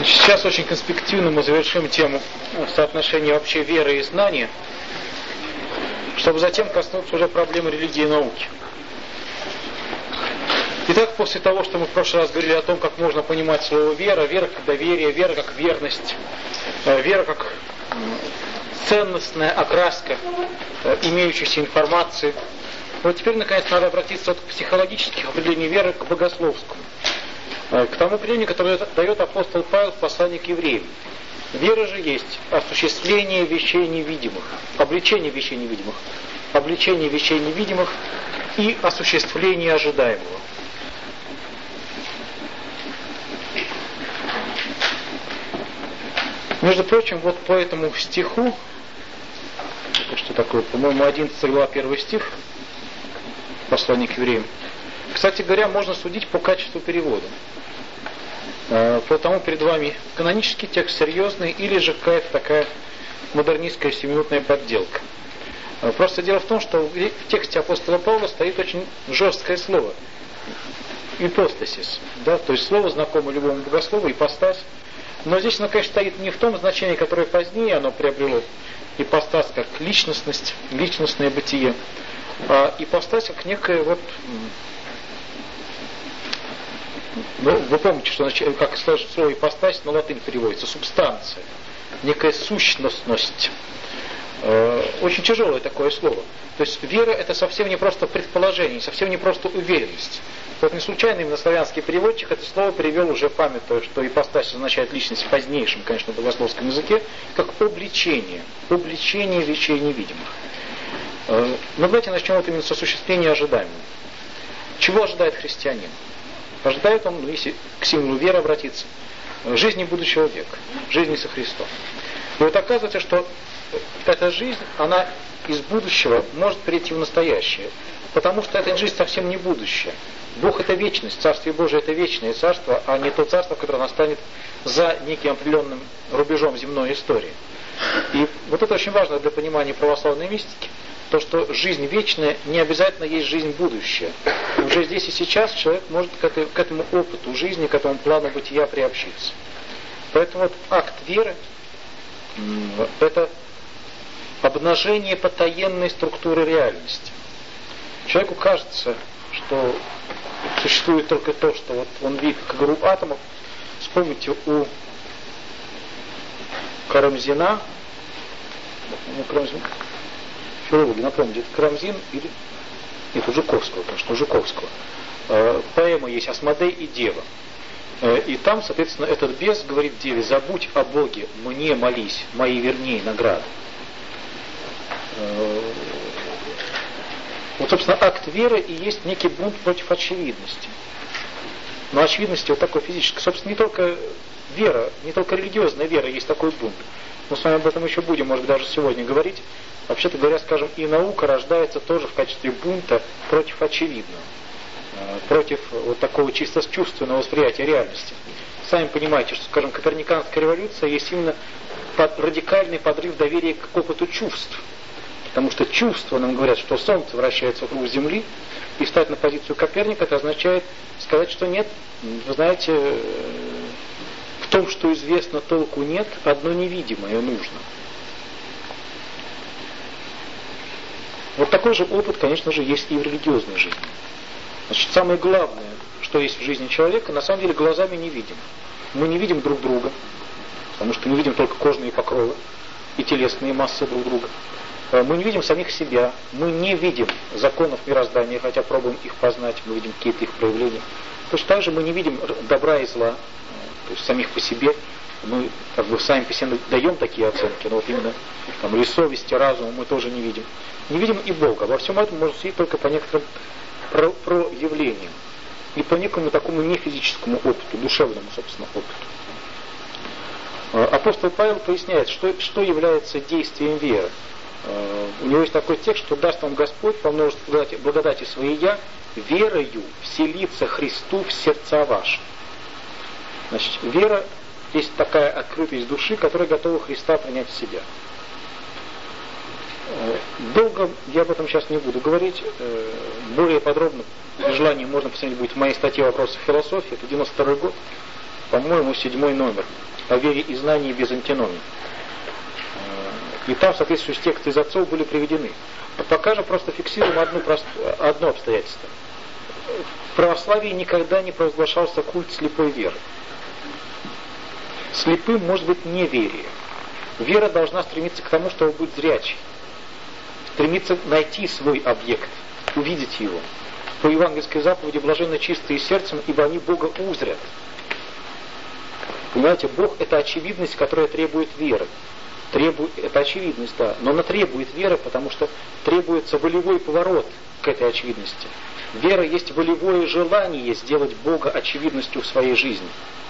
Сейчас очень конспективно мы завершим тему соотношения вообще веры и знания, чтобы затем коснуться уже проблемы религии и науки. Итак, после того, что мы в прошлый раз говорили о том, как можно понимать слово вера, вера как доверие, вера как верность, вера как ценностная окраска имеющейся информации. Вот теперь, наконец, надо обратиться от психологических определений веры к богословскому. К тому определению, которое дает апостол Павел в послании к евреям. Вера же есть осуществление вещей невидимых, обличение вещей невидимых и осуществление ожидаемого. Между прочим, вот по этому стиху, что такое, по-моему, 11 глава 1 стих, послание к евреям, кстати говоря, можно судить по качеству перевода. Потому перед вами канонический текст серьезный или же какая-то такая модернистская 7-минутная подделка. Просто дело в том, что в тексте апостола Павла стоит очень жесткое слово ипостасис, да, то есть слово, знакомое любому богослову, ипостась. Но здесь оно, конечно, стоит не в том значении, которое позднее оно приобрело, ипостась как личностность, личностное бытие, а ипостась как некое вот... Ну, вы помните, что как слово ипостась на латынь переводится, субстанция, некая сущностность. Очень тяжелое такое слово. То есть вера — это совсем не просто предположение, совсем не просто уверенность. Вот не случайно именно славянский переводчик это слово перевел, уже памятуя, что ипостась означает личность в позднейшем, конечно, богословском языке, как обличение вещей невидимых. Но давайте начнем вот именно с осуществления ожидаемого. Чего ожидает христианин? Ожидает он, если к символу веры обратиться, жизни будущего века, жизни со Христом. И вот оказывается, что эта жизнь, она из будущего может перейти в настоящее, потому что эта жизнь совсем не будущее. Бог — это вечность, Царствие Божие — это вечное царство, а не то царство, которое настанет за неким определенным рубежом земной истории. И вот это очень важно для понимания православной мистики, то, что жизнь вечная не обязательно есть жизнь будущая. Уже здесь и сейчас человек может к этому опыту жизни, к этому плану бытия приобщиться. Поэтому вот акт веры — это обнажение потаенной структуры реальности. Человеку кажется, что существует только то, что вот он видит как игру атомов. Вспомните у Карамзина, филологи, напомните, это Карамзин или... Нет, у Жуковского, конечно, у Жуковского. Поэма есть «Асмодей и Дева». И там, соответственно, этот бес говорит деве: «Забудь о Боге, мне молись, мои верней награды». Вот, собственно, акт веры и есть некий бунт против очевидности. Но очевидности вот такой физической. Собственно, не только вера, не только религиозная вера есть такой бунт. Мы с вами об этом еще будем, может, даже сегодня говорить. Вообще-то говоря, скажем, и наука рождается тоже в качестве бунта против очевидного. Против вот такого чисто чувственного восприятия реальности. Сами понимаете, что, скажем, Коперниканская революция есть именно радикальный подрыв доверия к опыту чувств. Потому что чувства нам говорят, что Солнце вращается вокруг Земли, и встать на позицию Коперника — это означает сказать, что нет, вы знаете, в том, что известно, толку нет, одно невидимое нужно. Вот такой же опыт, конечно же, есть и в религиозной жизни. Значит, самое главное, что есть в жизни человека, на самом деле глазами не видим. Мы не видим друг друга, потому что мы видим только кожные покровы и телесные массы друг друга. Мы не видим самих себя, мы не видим законов мироздания, хотя пробуем их познать, мы видим какие-то их проявления. Точно так же мы не видим добра и зла, то есть самих по себе. Мы как бы сами по себе даем такие оценки, но вот именно там, или совести, разума мы тоже не видим. Не видим и Бога. Во всем этом можно судить только по некоторым проявлениям и по некому такому нефизическому опыту, душевному, собственно, опыту. Апостол Павел поясняет, что является действием веры. У него есть такой текст, что даст вам Господь по множеству благодати своей я, верою вселиться Христу в сердца ваши. Значит, вера есть такая открытость души, которая готова Христа принять в себя. Долго я об этом сейчас не буду говорить. Более подробно, при желании, можно посмотреть будет в моей статье «Вопросы философии». Это 92 год. по-моему, 7 номер о вере и знании без антиномий. И там соответствующие тексты из отцов были приведены. А пока же просто фиксируем одно обстоятельство. В православии никогда не провозглашался культ слепой веры. Слепым может быть неверие. Вера должна стремиться к тому, чтобы быть зрячей. Стремиться найти свой объект, увидеть его. По евангельской заповеди блаженны чистые сердцем, ибо они Бога узрят. Понимаете, Бог — это очевидность, которая требует веры. Это очевидность, да, но она требует веры, потому что требуется волевой поворот к этой очевидности. Вера есть волевое желание сделать Бога очевидностью в своей жизни.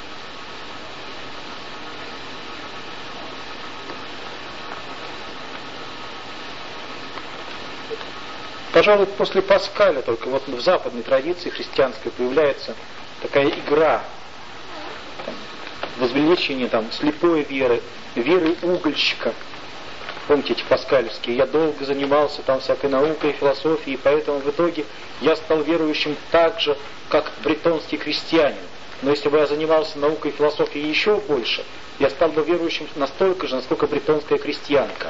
Пожалуй, после Паскаля только вот в западной традиции христианской появляется такая игра, возвеличение слепой веры, веры угольщика. Помните эти паскалевские? Я долго занимался всякой наукой, философией, поэтому в итоге я стал верующим так же, как бретонский крестьянин. Но если бы я занимался наукой и философией еще больше, я стал бы верующим настолько же, насколько бретонская крестьянка.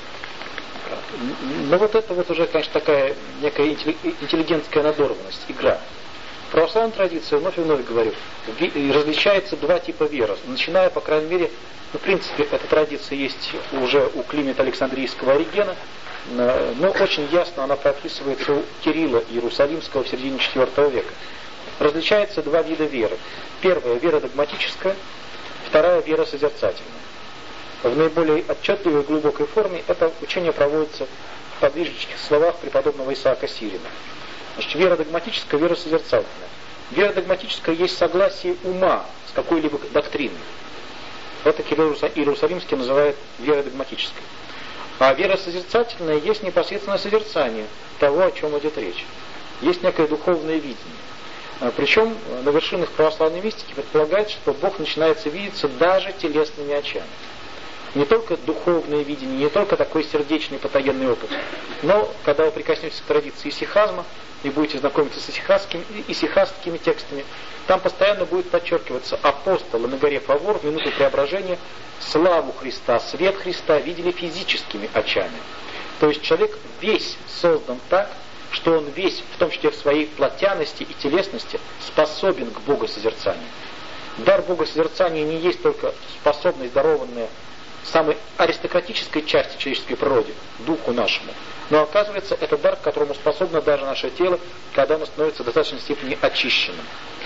Но вот это вот уже, конечно, такая некая интеллигентская надорванность, игра. В православной традиции, вновь и вновь говорю, различается два типа веры. Начиная, по крайней мере, в принципе, эта традиция есть уже у Климента Александрийского Оригена, но очень ясно она прописывается у Кирилла Иерусалимского в середине IV века. Различаются два вида веры. Первая — вера догматическая, вторая — вера созерцательная. В наиболее отчетливой и глубокой форме это учение проводится в подвижнических словах преподобного Исаака Сирина. Значит, вера догматическая, вера созерцательная. Вера догматическая есть согласие ума с какой-либо доктриной. Это Кирилл Иерусалимский называет верой догматической. А вера созерцательная есть непосредственное созерцание того, о чем идет речь. Есть некое духовное видение. Причем на вершинах православной мистики предполагается, что Бог начинается видеться даже телесными очами. Не только духовное видение, не только такой сердечный потаенный опыт, но когда вы прикоснетесь к традиции исихазма и будете знакомиться с исихастскими текстами, там постоянно будет подчеркиваться: апостолы на горе Фавор в минуту преображения славу Христа, свет Христа видели физическими очами. То есть человек весь создан так, что он весь, в том числе в своей плотяности и телесности, способен к богосозерцанию. Дар богосозерцания не есть только способность, дарованная самой аристократической части человеческой природы, духу нашему. Но оказывается, это дар, к которому способно даже наше тело, когда оно становится в достаточной степени очищенным.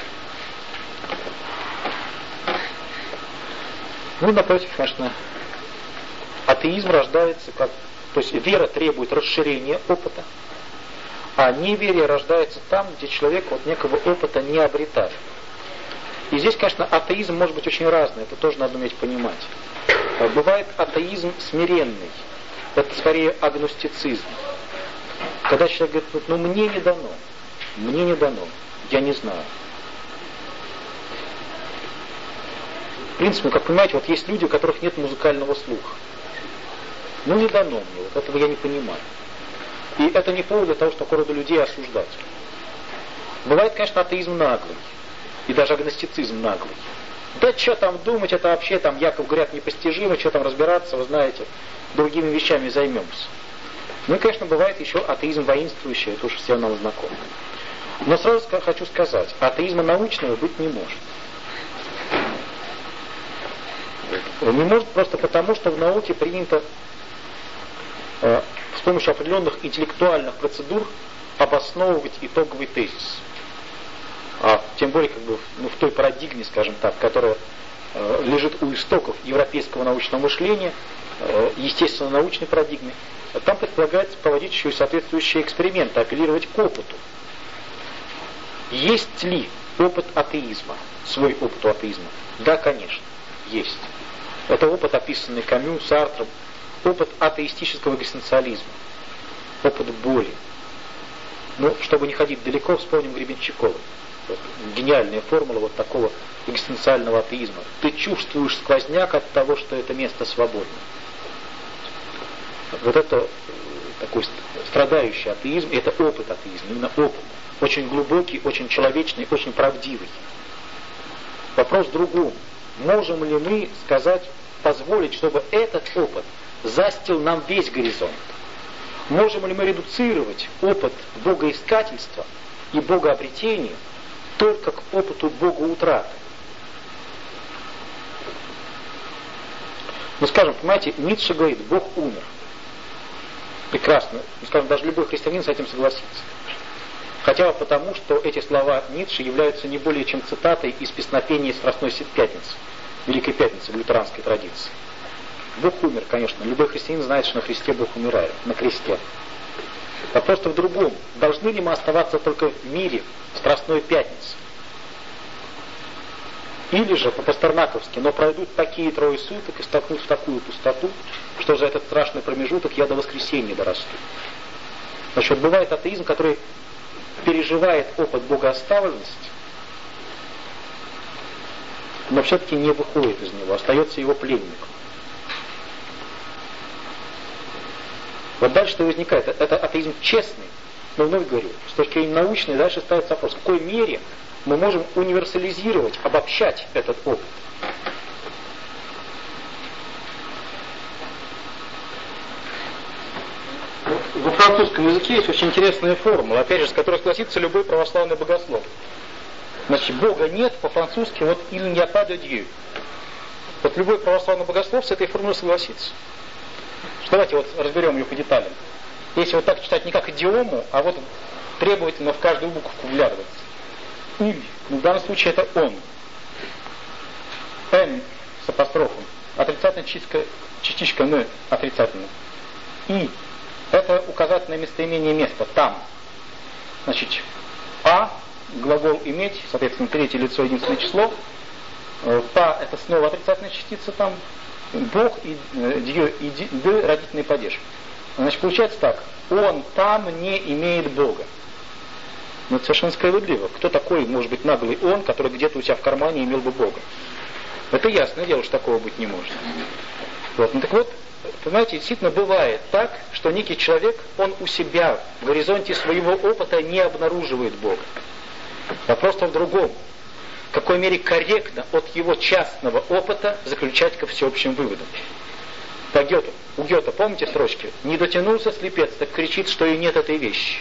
Ну, напротив, конечно, атеизм рождается как... То есть вера требует расширения опыта, а неверие рождается там, где человек некого опыта не обретает. И здесь, конечно, атеизм может быть очень разный, это тоже надо уметь понимать. Бывает атеизм смиренный, это скорее агностицизм. Когда человек говорит: мне не дано, я не знаю. В принципе, как понимаете, есть люди, у которых нет музыкального слуха. Не дано мне, этого я не понимаю. И это не повод для того, чтобы такого рода людей осуждать. Бывает, конечно, атеизм наглый, и даже агностицизм наглый. Да что там думать, это вообще Яков говорят непостижимо, что там разбираться, вы знаете, другими вещами займемся. Ну и, конечно, бывает еще атеизм воинствующий, это уж всем нам знакомо. Но сразу хочу сказать, атеизма научного быть не может. Не может просто потому, что в науке принято с помощью определенных интеллектуальных процедур обосновывать итоговый тезис. А тем более в той парадигме, скажем так, которая лежит у истоков европейского научного мышления, естественно-научной парадигме, там предполагается проводить еще и соответствующие эксперименты, апеллировать к опыту. Есть ли опыт атеизма, свой опыт у атеизма? Да, конечно, есть. Это опыт, описанный Камю, Сартром, опыт атеистического экзистенциализма, опыт боли. Чтобы не ходить далеко, вспомним Гребенщикова. Гениальная формула такого экзистенциального атеизма. Ты чувствуешь сквозняк от того, что это место свободно. Это такой страдающий атеизм, это опыт атеизма, именно опыт. Очень глубокий, очень человечный, очень правдивый. Вопрос в другом. Можем ли мы сказать, позволить, чтобы этот опыт застил нам весь горизонт? Можем ли мы редуцировать опыт богоискательства и богообретения только к опыту богоутраты? Ну, скажем, понимаете, Ницше говорит, Бог умер. Прекрасно. Ну, скажем, даже любой христианин с этим согласится. Хотя бы потому, что эти слова Ницше являются не более чем цитатой из песнопения Страстной Пятницы, Великой Пятницы в лютеранской традиции. Бог умер, конечно. Любой христианин знает, что на Христе Бог умирает, на кресте. Вопрос в другом. Должны ли мы оставаться только в мире Страстной Пятницы? Или же, по-пастернаковски, но пройдут такие 3 суток и столкнут в такую пустоту, что за этот страшный промежуток я до воскресенья дорасту. Значит, бывает атеизм, который переживает опыт богооставленности, но все-таки не выходит из него, остается его пленником. Вот дальше что возникает? Это атеизм честный, но вновь говорю, с точки зрения научной дальше ставится вопрос, в какой мере мы можем универсализировать, обобщать этот опыт. Во французском языке есть очень интересная формула, опять же, с которой согласится любой православный богослов. Значит, Бога нет по-французски, вот il n'y a pas de Dieu. Вот любой православный богослов с этой формулой согласится. Давайте вот разберем ее по деталям. Если вот так читать не как идиому, а вот требовательно в каждую буковку вглядываться. «Иль», ну, в данном случае это «он». «Н» с апострофом. Отрицательная частичка «н» отрицательная. «И» это указательное местоимение места, там. Значит, «а» глагол «иметь», соответственно, третье лицо, единственное число. «Та» это снова отрицательная частица там. Бог и Дьё и Д родительный падеж. Значит, получается так. Он там не имеет Бога. Но это совершенно справедливо. Кто такой, может быть, наглый он, который где-то у себя в кармане имел бы Бога? Это ясное дело, что такого быть не может. Вот. Ну так вот, понимаете, действительно бывает так, что некий человек, он у себя в горизонте своего опыта не обнаруживает Бога. Вопрос в другом. В какой мере корректно от его частного опыта заключать ко всеобщим выводам. По Гёте. У Гёте, помните строчки? Не дотянулся слепец, так кричит, что и нет этой вещи.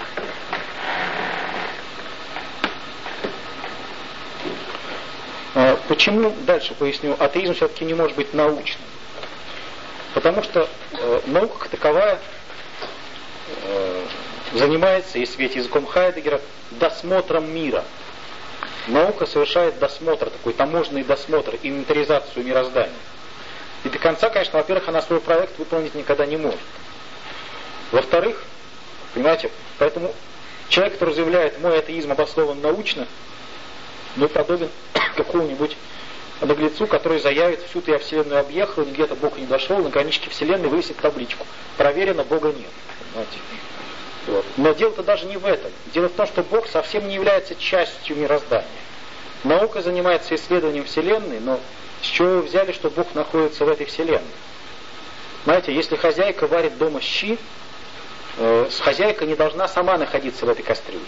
Почему, дальше поясню, атеизм все-таки не может быть научным? Потому что наука как таковая занимается, если верить языком Хайдеггера, досмотром мира. Наука совершает досмотр, такой таможенный досмотр, инвентаризацию мироздания. И до конца, конечно, во-первых, она свой проект выполнить никогда не может. Во-вторых, понимаете, поэтому человек, который заявляет, мой атеизм обоснован научно, ну, подобен какому-нибудь наглецу, который заявит, всю-то я Вселенную объехал, где-то Бог не дошел, на граничке Вселенной вывесит табличку. Проверено, Бога нет. Понимаете? Вот. Но дело-то даже не в этом. Дело в том, что Бог совсем не является частью мироздания. Наука занимается исследованием Вселенной, но с чего вы взяли, что Бог находится в этой Вселенной? Знаете, если хозяйка варит дома щи, хозяйка не должна сама находиться в этой кастрюле.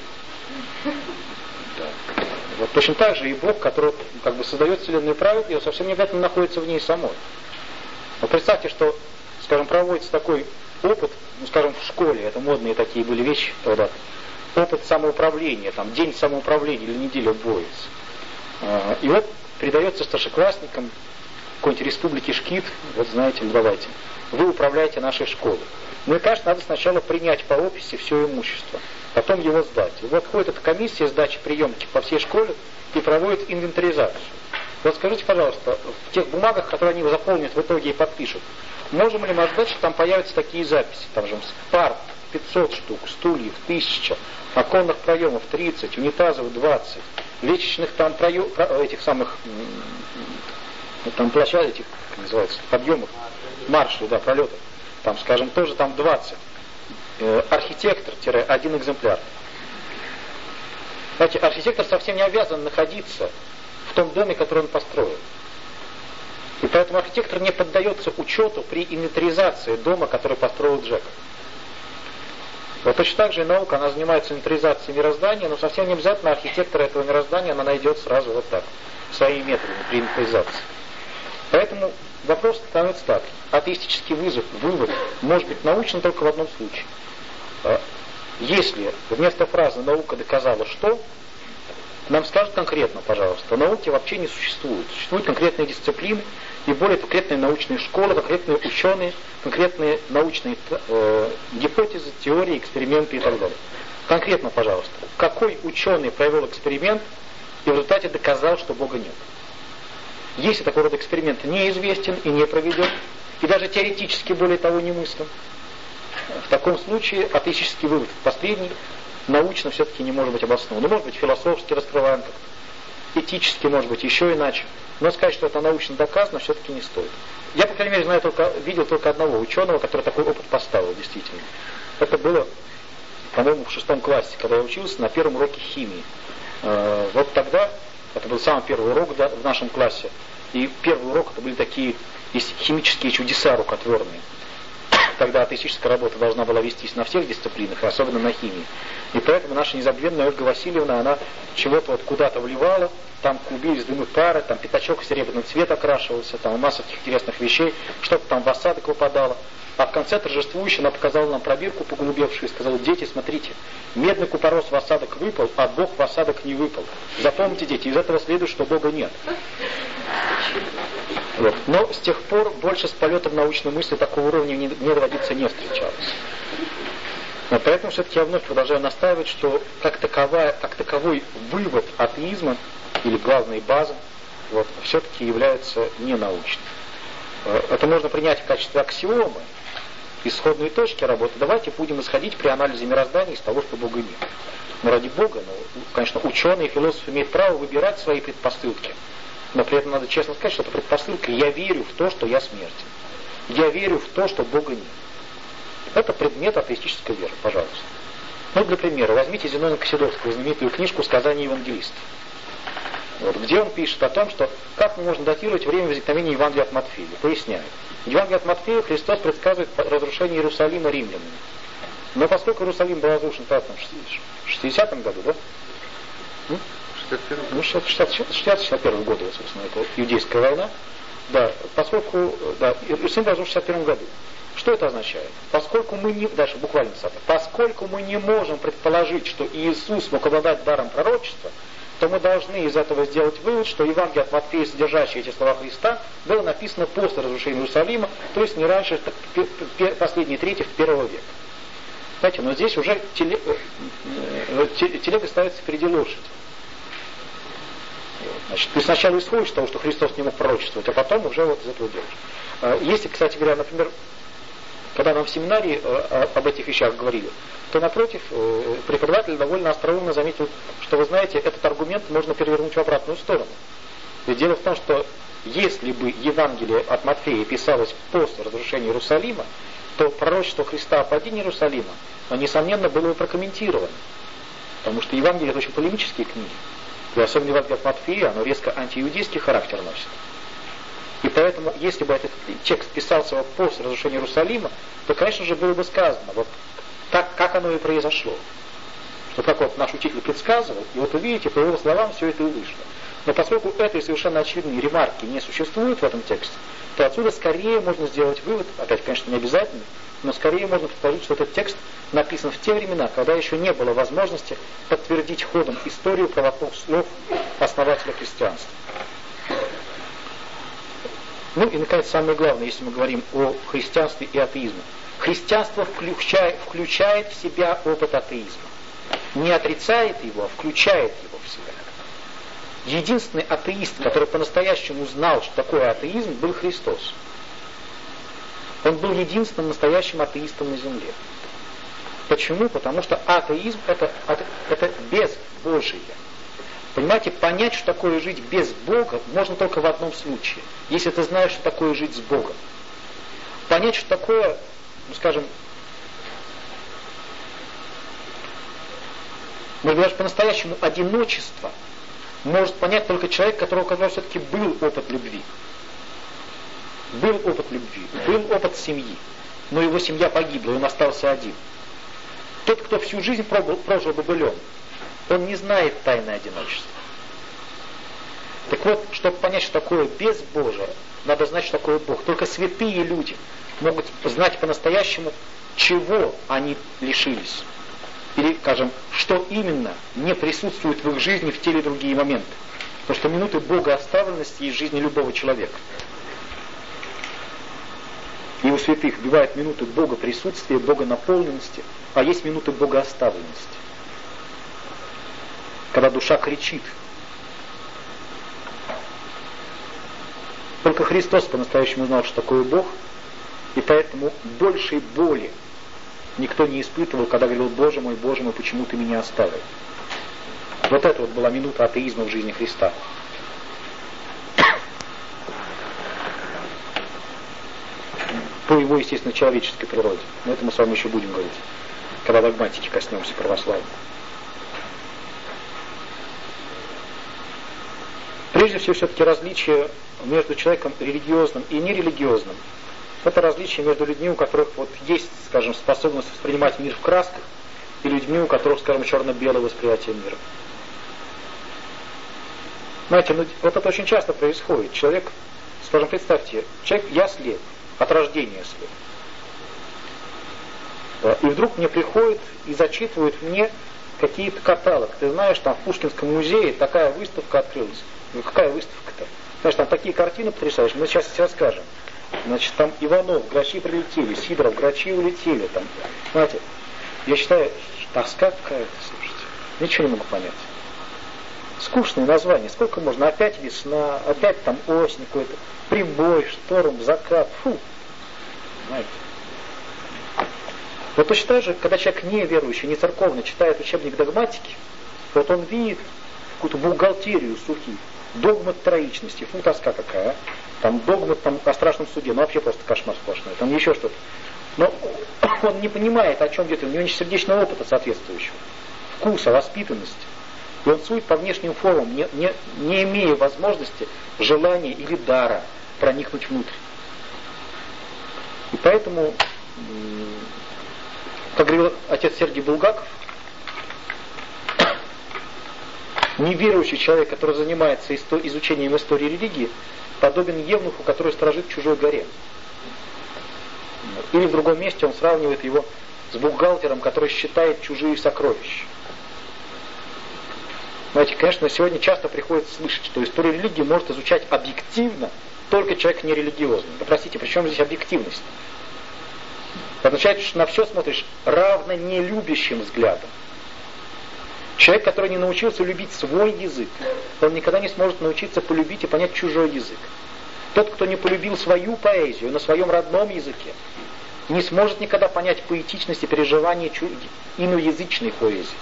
Да. Вот точно так же и Бог, который как бы создает Вселенную и правит ее, совсем не обязательно находится в ней самой. Но представьте, что, скажем, проводится такой опыт, ну, скажем, в школе, это модные такие были вещи тогда, опыт самоуправления, там, день самоуправления или неделя вводится. И вот передается старшеклассникам какой-нибудь республики Шкит, вот знаете, давайте, вы управляете нашей школой. Ну и, конечно, надо сначала принять по описи все имущество, потом его сдать. И вот ходит эта комиссия сдачи приемки по всей школе и проводит инвентаризацию. Вот скажите, пожалуйста, в тех бумагах, которые они заполнят в итоге и подпишут, можем ли мы ожидать, что там появятся такие записи? Там же парт 500 штук, стульев 1000, оконных проемов 30, унитазов 20, лестничных там этих самых, там площадок, этих, как называется, подъемов, маршей, да, пролетов, там, скажем, тоже там 20. Архитектор-1 экземпляр. Знаете, архитектор совсем не обязан находиться в том доме, который он построил. И поэтому архитектор не поддается учету при инвентаризации дома, который построил Джек. Вот точно так же и наука, она занимается инвентаризацией мироздания, но совсем не обязательно архитектора этого мироздания она найдет сразу вот так. своими методами при инвентаризации. Поэтому вопрос становится так. Атеистический вывод может быть научен только в одном случае. Если вместо фразы «наука доказала что», нам скажут конкретно, пожалуйста, науки вообще не существует. Существуют конкретные дисциплины и более конкретные научные школы, конкретные ученые, конкретные научные гипотезы, теории, эксперименты и так далее. Конкретно, пожалуйста, какой ученый провел эксперимент и в результате доказал, что Бога нет? Если такой род эксперимент неизвестен и не проведен, и даже теоретически, более того, немыслим, в таком случае атеистический вывод последний научно все-таки не может быть обоснован. Ну, может быть, философски раскрываем как-то, этически, может быть, еще иначе. Но сказать, что это научно доказано, все-таки не стоит. Я, по крайней мере, видел только одного ученого, который такой опыт поставил, действительно. Это было, по-моему, в 6 классе, когда я учился на первом уроке химии. Вот тогда, это был самый первый урок в нашем классе, и первый урок это были такие химические чудеса рукотворные. Тогда атеистическая работа должна была вестись на всех дисциплинах, и особенно на химии. И поэтому наша незабвенная Ольга Васильевна, она чего-то вот куда-то вливала, там клубились дымы пары, там пятачок в серебряный цвет окрашивался, там масса таких интересных вещей, что-то там в осадок выпадало. А в конце торжествующе она показала нам пробирку поголубевшую и сказала: дети, смотрите, медный купорос в осадок выпал, а Бог в осадок не выпал. Запомните, дети, из этого следует, что Бога нет. Вот. Но с тех пор больше с полетом научной мысли такого уровня не доводиться не встречалось. Но поэтому все-таки я вновь продолжаю настаивать, что как таковой вывод атеизма, или главной базы, вот, все-таки является ненаучным. Это можно принять в качестве аксиомы, исходной точки работы. Давайте будем исходить при анализе мироздания из того, что Бога нет. Но ради Бога, конечно, ученые и философы имеют право выбирать свои предпосылки. Но при этом надо честно сказать, что это предпосылка: я верю в то, что я смертен. Я верю в то, что Бога нет. Это предмет атеистической веры, пожалуйста. Ну, для примера, возьмите Зенона Косидовского знаменитую книжку «Сказания евангелистов», вот, где он пишет о том, что как мы можем датировать время возникновения Евангелия от Матфея. Поясняет. В Евангелии от Матфея Христос предсказывает разрушение Иерусалима римлянами. Но поскольку Иерусалим был разрушен в 60-м году, да? 61 году, собственно, это иудейская война. Да, поскольку, Иерусалим был разрушен в 61 году. Что это означает? Поскольку мы не, дальше буквально поскольку мы не можем предположить, что Иисус мог обладать даром пророчества, то мы должны из этого сделать вывод, что Евангелие от Матфея, содержащее эти слова Христа, было написано после разрушения Иерусалима, то есть не раньше последней трети первого века. Знаете, но здесь уже телега ставится впереди лошади. Значит, ты сначала исходишь из того, что Христос не мог пророчествовать, а потом уже вот из этого делаешь. Если, кстати говоря, например, когда нам в семинарии об этих вещах говорили, то, напротив, преподаватель довольно остроумно заметил, что, вы знаете, этот аргумент можно перевернуть в обратную сторону. Ведь дело в том, что если бы Евангелие от Матфея писалось после разрушения Иерусалима, то пророчество Христа о падении Иерусалима, несомненно, было бы прокомментировано. Потому что Евангелие — это очень полемические книги. И особенно Евангелие от Матфея, оно резко антииудейский характер носит. И поэтому, если бы этот текст писался после разрушения Иерусалима, то, конечно же, было бы сказано, вот так, как оно и произошло. Что как вот наш учитель предсказывал, и вот увидите, по его словам все это и вышло. Но поскольку этой совершенно очевидной ремарки не существует в этом тексте, то отсюда скорее можно сделать вывод, опять, конечно, не обязательно, но скорее можно предположить, что этот текст написан в те времена, когда еще не было возможности подтвердить ходом историю правотных слов основателя христианства. Ну и, наконец, самое главное, если мы говорим о христианстве и атеизме. Христианство включает в себя опыт атеизма. Не отрицает его, а включает его в себя. Единственный атеист, который по-настоящему знал, что такое атеизм, был Христос. Он был единственным настоящим атеистом на земле. Почему? Потому что атеизм это безбожие. Понимаете, понять, что такое жить без Бога, можно только в одном случае. Если ты знаешь, что такое жить с Богом. Понять, что такое, скажем, может быть, даже по-настоящему одиночество может понять только человек, у которого все-таки был опыт любви. Был опыт любви, был опыт семьи, но его семья погибла, он остался один. Тот, кто всю жизнь прожил бобылем, он не знает тайны одиночества. Так вот, чтобы понять, что такое безбожие, надо знать, что такое Бог. Только святые люди могут знать по-настоящему, чего они лишились. Или, скажем, что именно не присутствует в их жизни в те или другие моменты. Потому что минуты богооставленности есть в жизни любого человека. И у святых бывают минуты богоприсутствия, богонаполненности, а есть минуты богооставленности. Когда душа кричит. Только Христос по-настоящему знал, что такое Бог, и поэтому большей боли никто не испытывал, когда говорил: Боже мой, почему ты меня оставил? Вот это вот была минута атеизма в жизни Христа. По его, естественно, человеческой природе. Но это мы с вами еще будем говорить, когда догматики коснемся православия. Прежде всего, все-таки различие между человеком религиозным и нерелигиозным. Это различие между людьми, у которых вот есть, скажем, способность воспринимать мир в красках, и людьми, у которых, скажем, черно-белое восприятие мира. Знаете, вот это очень часто происходит. Человек, скажем, представьте, я слеп, от рождения слеп. Да, и вдруг мне приходит и зачитывает мне какие-то каталог. Ты знаешь, там в Пушкинском музее такая выставка открылась. Ну какая выставка-то? Знаешь, там такие картины потрясающие, мы сейчас тебе расскажем. Значит, там Иванов, грачи прилетели, Сидоров, грачи улетели. Там, знаете, я считаю, тоска какая-то, слушайте. Ничего не могу понять. Скучные названия. Сколько можно? Опять весна, опять там осень какой-то, прибой, шторм, закат. Фу. Знаете. Вот точно так же, когда человек неверующий, не церковный, читает учебник догматики, вот он видит какую-то бухгалтерию сухих, догмат троичности, фу, тоска какая, там догмат там, о страшном суде, ну вообще просто кошмар сплошной, там еще что-то. Но он не понимает, о чем идет, у него нет сердечного опыта соответствующего, вкуса, воспитанности. И он судит по внешним формам, не имея возможности, желания или дара проникнуть внутрь. И поэтому, как говорил отец Сергий Булгаков, неверующий человек, который занимается изучением истории религии, подобен евнуху, который сторожит в чужой горе. Или в другом месте он сравнивает его с бухгалтером, который считает чужие сокровища. Знаете, конечно, сегодня часто приходится слышать, что историю религии может изучать объективно только человек нерелигиозный. Да простите, при чем здесь объективность? Это означает, что на все смотришь равно нелюбящим взглядом. Человек, который не научился любить свой язык, он никогда не сможет научиться полюбить и понять чужой язык. Тот, кто не полюбил свою поэзию на своем родном языке, не сможет никогда понять поэтичность и переживания иноязычной поэзии.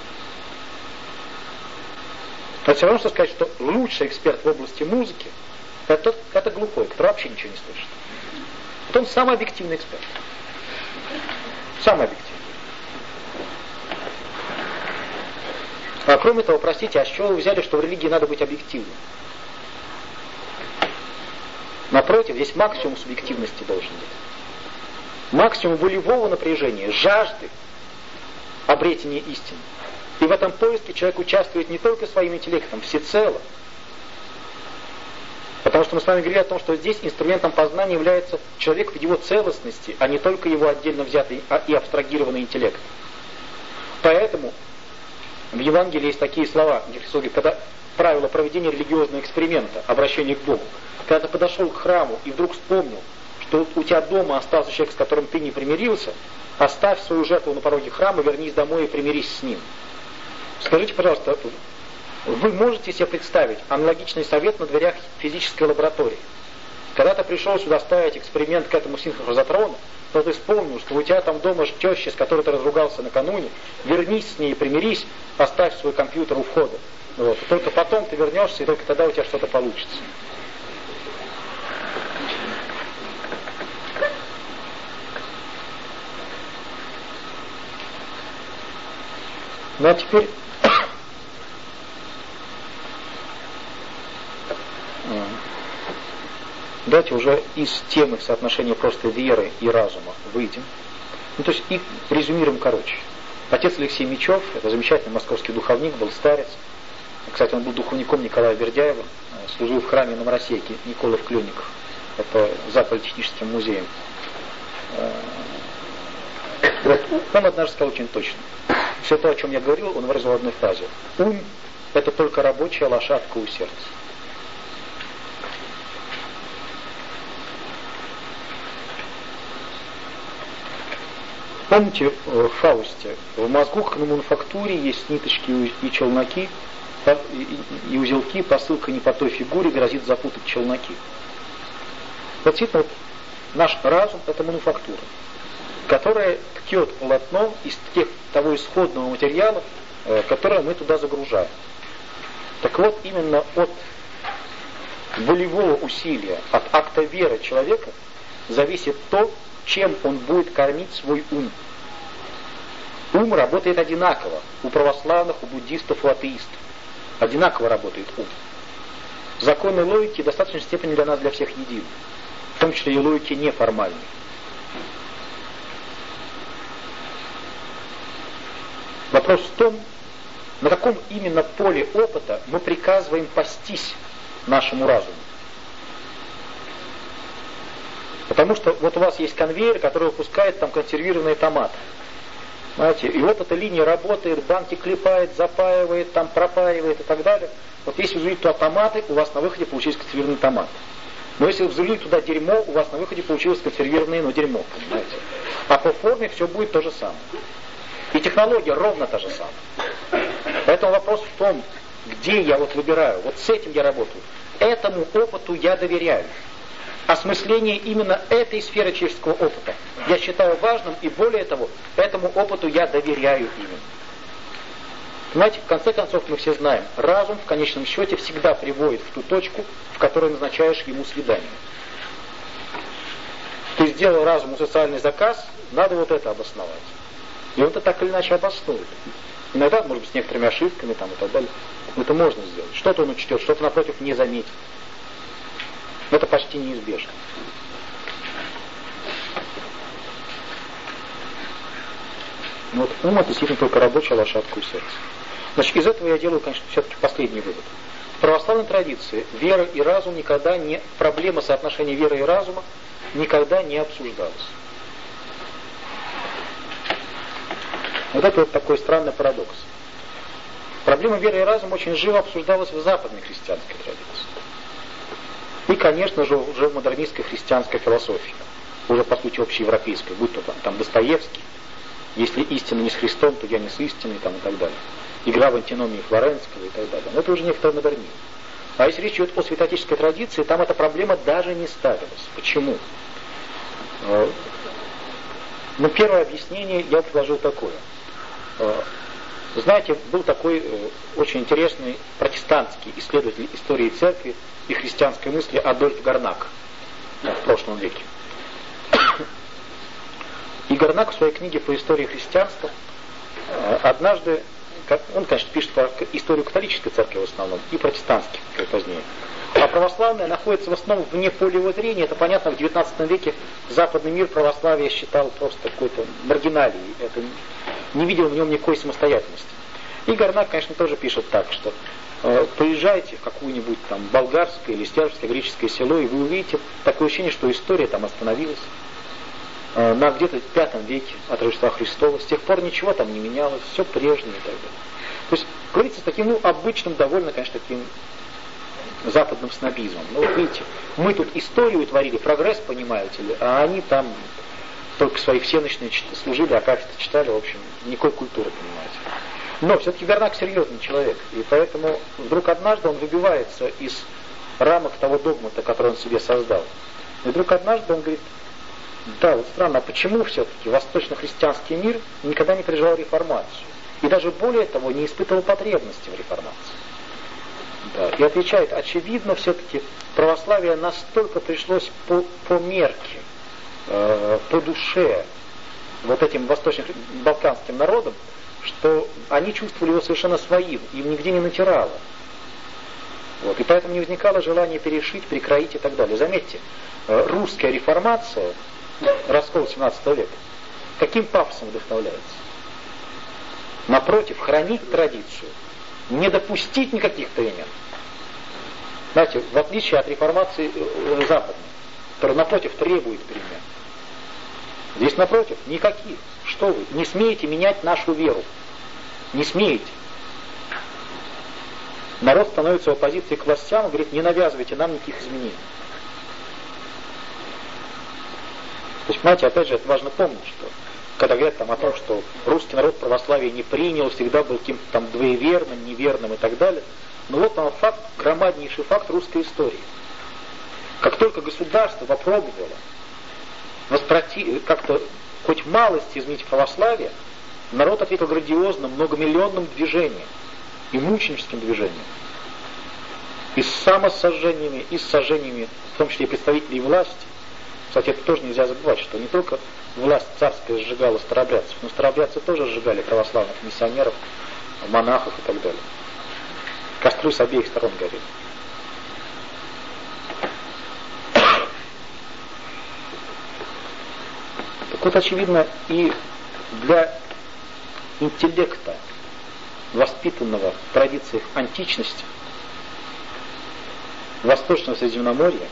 Но все равно, что сказать, что лучший эксперт в области музыки это глухой, который вообще ничего не слышит. Вот он самый объективный эксперт. Самый объективный. А кроме того, простите, а с чего вы взяли, что в религии надо быть объективным? Напротив, здесь максимум субъективности должен быть. Максимум волевого напряжения, жажды обретения истины. И в этом поиске человек участвует не только своим интеллектом, всецело. Потому что мы с вами говорили о том, что здесь инструментом познания является человек в его целостности, а не только его отдельно взятый и абстрагированный интеллект. Поэтому в Евангелии есть такие слова, где Христос говорит, когда правило проведения религиозного эксперимента, обращения к Богу, когда ты подошел к храму и вдруг вспомнил, что у тебя дома остался человек, с которым ты не примирился, оставь свою жертву на пороге храма, вернись домой и примирись с ним. Скажите, пожалуйста, вы можете себе представить аналогичный совет на дверях физической лаборатории? Когда ты пришел сюда ставить эксперимент к этому синхрозотрону, то ты вспомнил, что у тебя там дома теща, с которой ты разругался накануне, вернись с ней, примирись, оставь свой компьютер у входа. Вот. И только потом ты вернешься, и только тогда у тебя что-то получится. Ну а теперь давайте уже из темы соотношения просто веры и разума выйдем. Ну, то есть и резюмируем короче. Отец Алексей Мечев, это замечательный московский духовник, был старец. Кстати, он был духовником Николая Бердяева, служил в храме на Моросейке Николы Клюников. Это за политехническим музеем. Вот, он однажды сказал очень точно. Все то, о чем я говорил, он выразил в одной фразе. Ум – это только рабочая лошадка у сердца. Помните в Фаусте, в мозгу, как на мануфактуре, есть ниточки и челноки, и узелки, посылка не по той фигуре грозит запутать челноки. Вот действительно, наш разум – это мануфактура, которая ткет полотно из того исходного материала, которое мы туда загружаем. Так вот, именно от волевого усилия, от акта веры человека зависит то, чем он будет кормить свой ум. Ум работает одинаково у православных, у буддистов, у атеистов. Одинаково работает ум. Законы логики в достаточной степени для нас, для всех едины. В том числе и логики неформальной. Вопрос в том, на каком именно поле опыта мы приказываем пастись нашему разуму. Потому что вот у вас есть конвейер, который выпускает там консервированные томаты. Знаете, и вот эта линия работает, банки клепает, запаивает, там пропаивает и так далее. Вот если вы взяли туда томаты, у вас на выходе получились консервированные томаты. Но если вы взяли туда дерьмо, у вас на выходе получилось консервированное, но дерьмо, понимаете? А по форме все будет то же самое. И технология ровно та же самая. Поэтому вопрос в том, где я вот выбираю, вот с этим я работаю. Этому опыту я доверяю. Осмысление именно этой сферы человеческого опыта я считаю важным, и более того, этому опыту я доверяю именно. Понимаете, в конце концов мы все знаем, разум в конечном счете всегда приводит в ту точку, в которой назначаешь ему свидание. Ты сделал разуму социальный заказ, надо вот это обосновать. И он это так или иначе обоснует. Иногда, может быть, с некоторыми ошибками там, и так далее. Но это можно сделать. Что-то он учтет, что-то напротив не заметит. Но это почти неизбежно. Но вот ум — это действительно только рабочая лошадка у сердца. Значит, из этого я делаю, конечно, все-таки последний вывод. В православной традиции вера и разум никогда не... Проблема соотношения веры и разума никогда не обсуждалась. Вот это вот такой странный парадокс. Проблема веры и разума очень живо обсуждалась в западной христианской традиции. И, конечно же, уже в модернистской христианской философии, уже по сути общеевропейской, будь то там Достоевский, если истина не с Христом, то я не с истиной, там, и так далее. Игра в антиномии Флоренского и так далее. Но это уже некоторый модернизм. А если речь идет о святоотеческой традиции, там эта проблема даже не ставилась. Почему? Ну, первое объяснение я предложил такое. Знаете, был такой очень интересный протестантский исследователь истории церкви и христианской мысли Адольф Гарнак в прошлом веке. И Гарнак в своей книге по истории христианства однажды, он, конечно, пишет про историю католической церкви в основном и протестантских, как позднее. А православная находится в основном вне поля его зрения. Это понятно, в XIX веке западный мир православия считал просто какой-то маргиналией. Это не видел в нем никакой самостоятельности. И Гарнак, конечно, тоже пишет так, что приезжайте в какую-нибудь там болгарское или сербское, греческое село, и вы увидите такое ощущение, что история там остановилась на где-то в V веке от Рождества Христова. С тех пор ничего там не менялось, все прежнее и так далее. То есть говорится с таким, обычным, довольно, конечно, таким западным снобизмом. Ну, вот видите, мы тут историю творили, прогресс, понимаете ли, а они там только свои всеночные служили, а как это читали, в общем, никакой культуры, понимаете. Но все-таки Гарнак серьезный человек, и поэтому вдруг однажды он выбивается из рамок того догмата, который он себе создал. И вдруг однажды он говорит, да, вот странно, а почему все-таки восточно-христианский мир никогда не переживал реформацию? И даже более того, не испытывал потребности в реформации. Да. И отвечает, очевидно, все-таки православие настолько пришлось по мерке, по душе вот этим восточно-балканским народам, что они чувствовали его совершенно своим, им нигде не натирало. Вот. И поэтому не возникало желания перешить, прикроить и так далее. Заметьте, русская реформация, раскол 17 века, каким пафосом вдохновляется? Напротив, хранить традицию, не допустить никаких перемен. Знаете, в отличие от реформации западной, которая, напротив, требует перемен. Здесь, напротив, никаких. Что вы? Не смеете менять нашу веру. Не смеете. Народ становится в оппозиции к властям и говорит, не навязывайте нам никаких изменений. То есть, понимаете, опять же, это важно помнить, что когда говорят там о том, что русский народ православие не принял, всегда был каким-то там двоеверным, неверным и так далее. Но вот вам факт, громаднейший факт русской истории. Как только государство попробовало как-то хоть малость изменить православие, народ ответил грандиозным, многомиллионным движением и мученическим движением. И с самосожжениями, и с сожжениями, в том числе и представителей власти. Кстати, это тоже нельзя забывать, что не только власть царская сжигала старообрядцев, но старообрядцы тоже сжигали православных миссионеров, монахов и так далее. Костры с обеих сторон горели. Так вот, очевидно, и для интеллекта, воспитанного в традициях античности, Восточного Средиземноморья,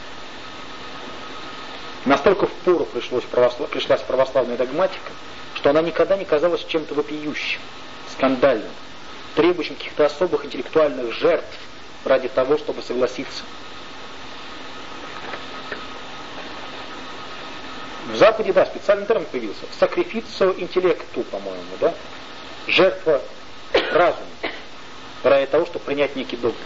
настолько впору пришлась православная догматика, что она никогда не казалась чем-то вопиющим, скандальным, требующим каких-то особых интеллектуальных жертв ради того, чтобы согласиться. В Западе, да, специальный термин появился. Сакрифицио интеллекту, по-моему, да? Жертва разума ради того, чтобы принять некий догмат.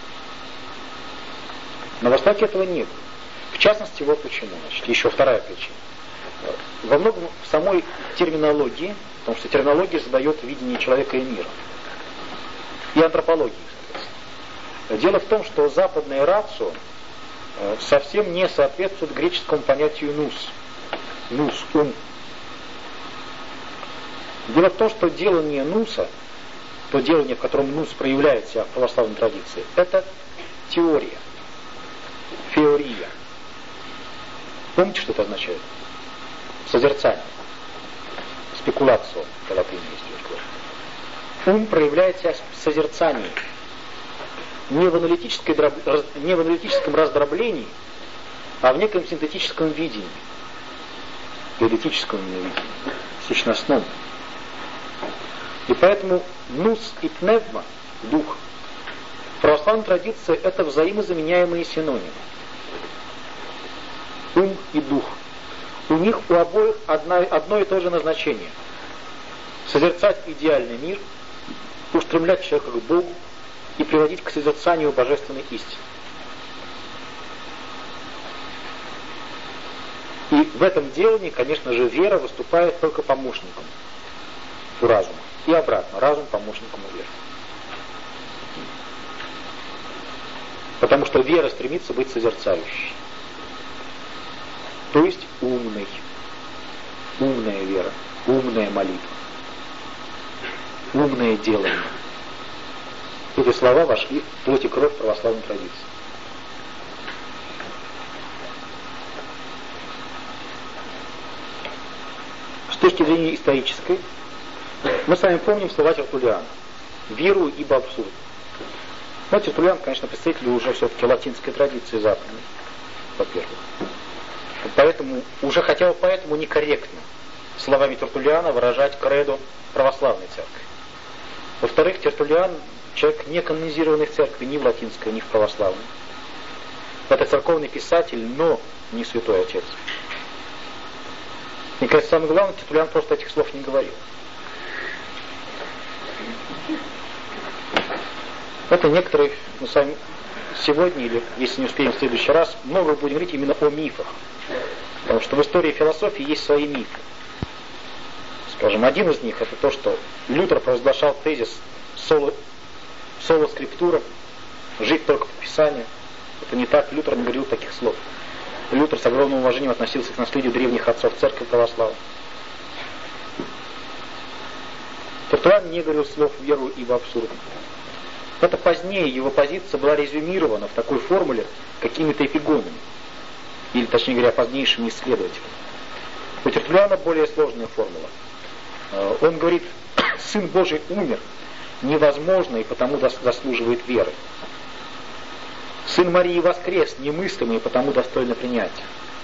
На Востоке этого нет. В частности, вот почему. Значит, еще вторая причина. Во многом в самой терминологии, потому что терминология задает видение человека и мира. И антропологии, соответственно. Дело в том, что западная рацио совсем не соответствует греческому понятию нус. Нус, ум. Дело в том, что делание нуса, то делание, в котором нус проявляет себя в православной традиции, это теория, феория. Помните, что это означает? Созерцание, спекуляция, по латыни есть. Ум проявляет себя в созерцании, не в аналитическом раздроблении, а в неком синтетическом видении, теоретическом видении, сущностном. И поэтому нус и пневма, дух, в православной традиции это взаимозаменяемые синонимы. Ум и дух. У них у обоих одно и то же назначение. Созерцать идеальный мир, устремлять человека к Богу и приводить к созерцанию божественной истины. И в этом делании, конечно же, вера выступает только помощником у разума. И обратно, разум помощником у веры. Потому что вера стремится быть созерцающей. То есть умной. Умная вера, умная молитва, умное делание. Эти слова вошли в плоть и кровь православной традиции. С точки зрения исторической, мы с вами помним слова Тертуллиана. «Верую, ибо абсурд». Но Тертуллиан, конечно, представитель уже все-таки латинской традиции западной, во-первых. Поэтому, уже хотя бы поэтому некорректно словами Тертуллиана выражать кредо православной церкви. Во-вторых, Тертуллиан человек не канонизированный в церкви ни в латинской, ни в православной. Это церковный писатель, но не святой отец. Мне кажется, самое главное, Тертуллиан просто этих слов не говорил. Это некоторые, мы с вами сегодня, или если не успеем в следующий раз, много будем говорить именно о мифах. Потому что в истории философии есть свои мифы. Скажем, один из них это то, что Лютер провозглашал тезис соло скриптура, жить только по Писанию. Это не так, Лютер не говорил таких слов. Лютер с огромным уважением относился к наследию древних отцов церкви православной. Тертуллиан не говорил слов «веру ибо абсурдно». Это позднее его позиция была резюмирована в такой формуле какими-то эпигонами. Или, точнее говоря, позднейшими исследователями. У Тертуллиана более сложная формула. Он говорит, Сын Божий умер, невозможно и потому заслуживает веры. Сын Марии воскрес, немыслимый и потому достойно принятия.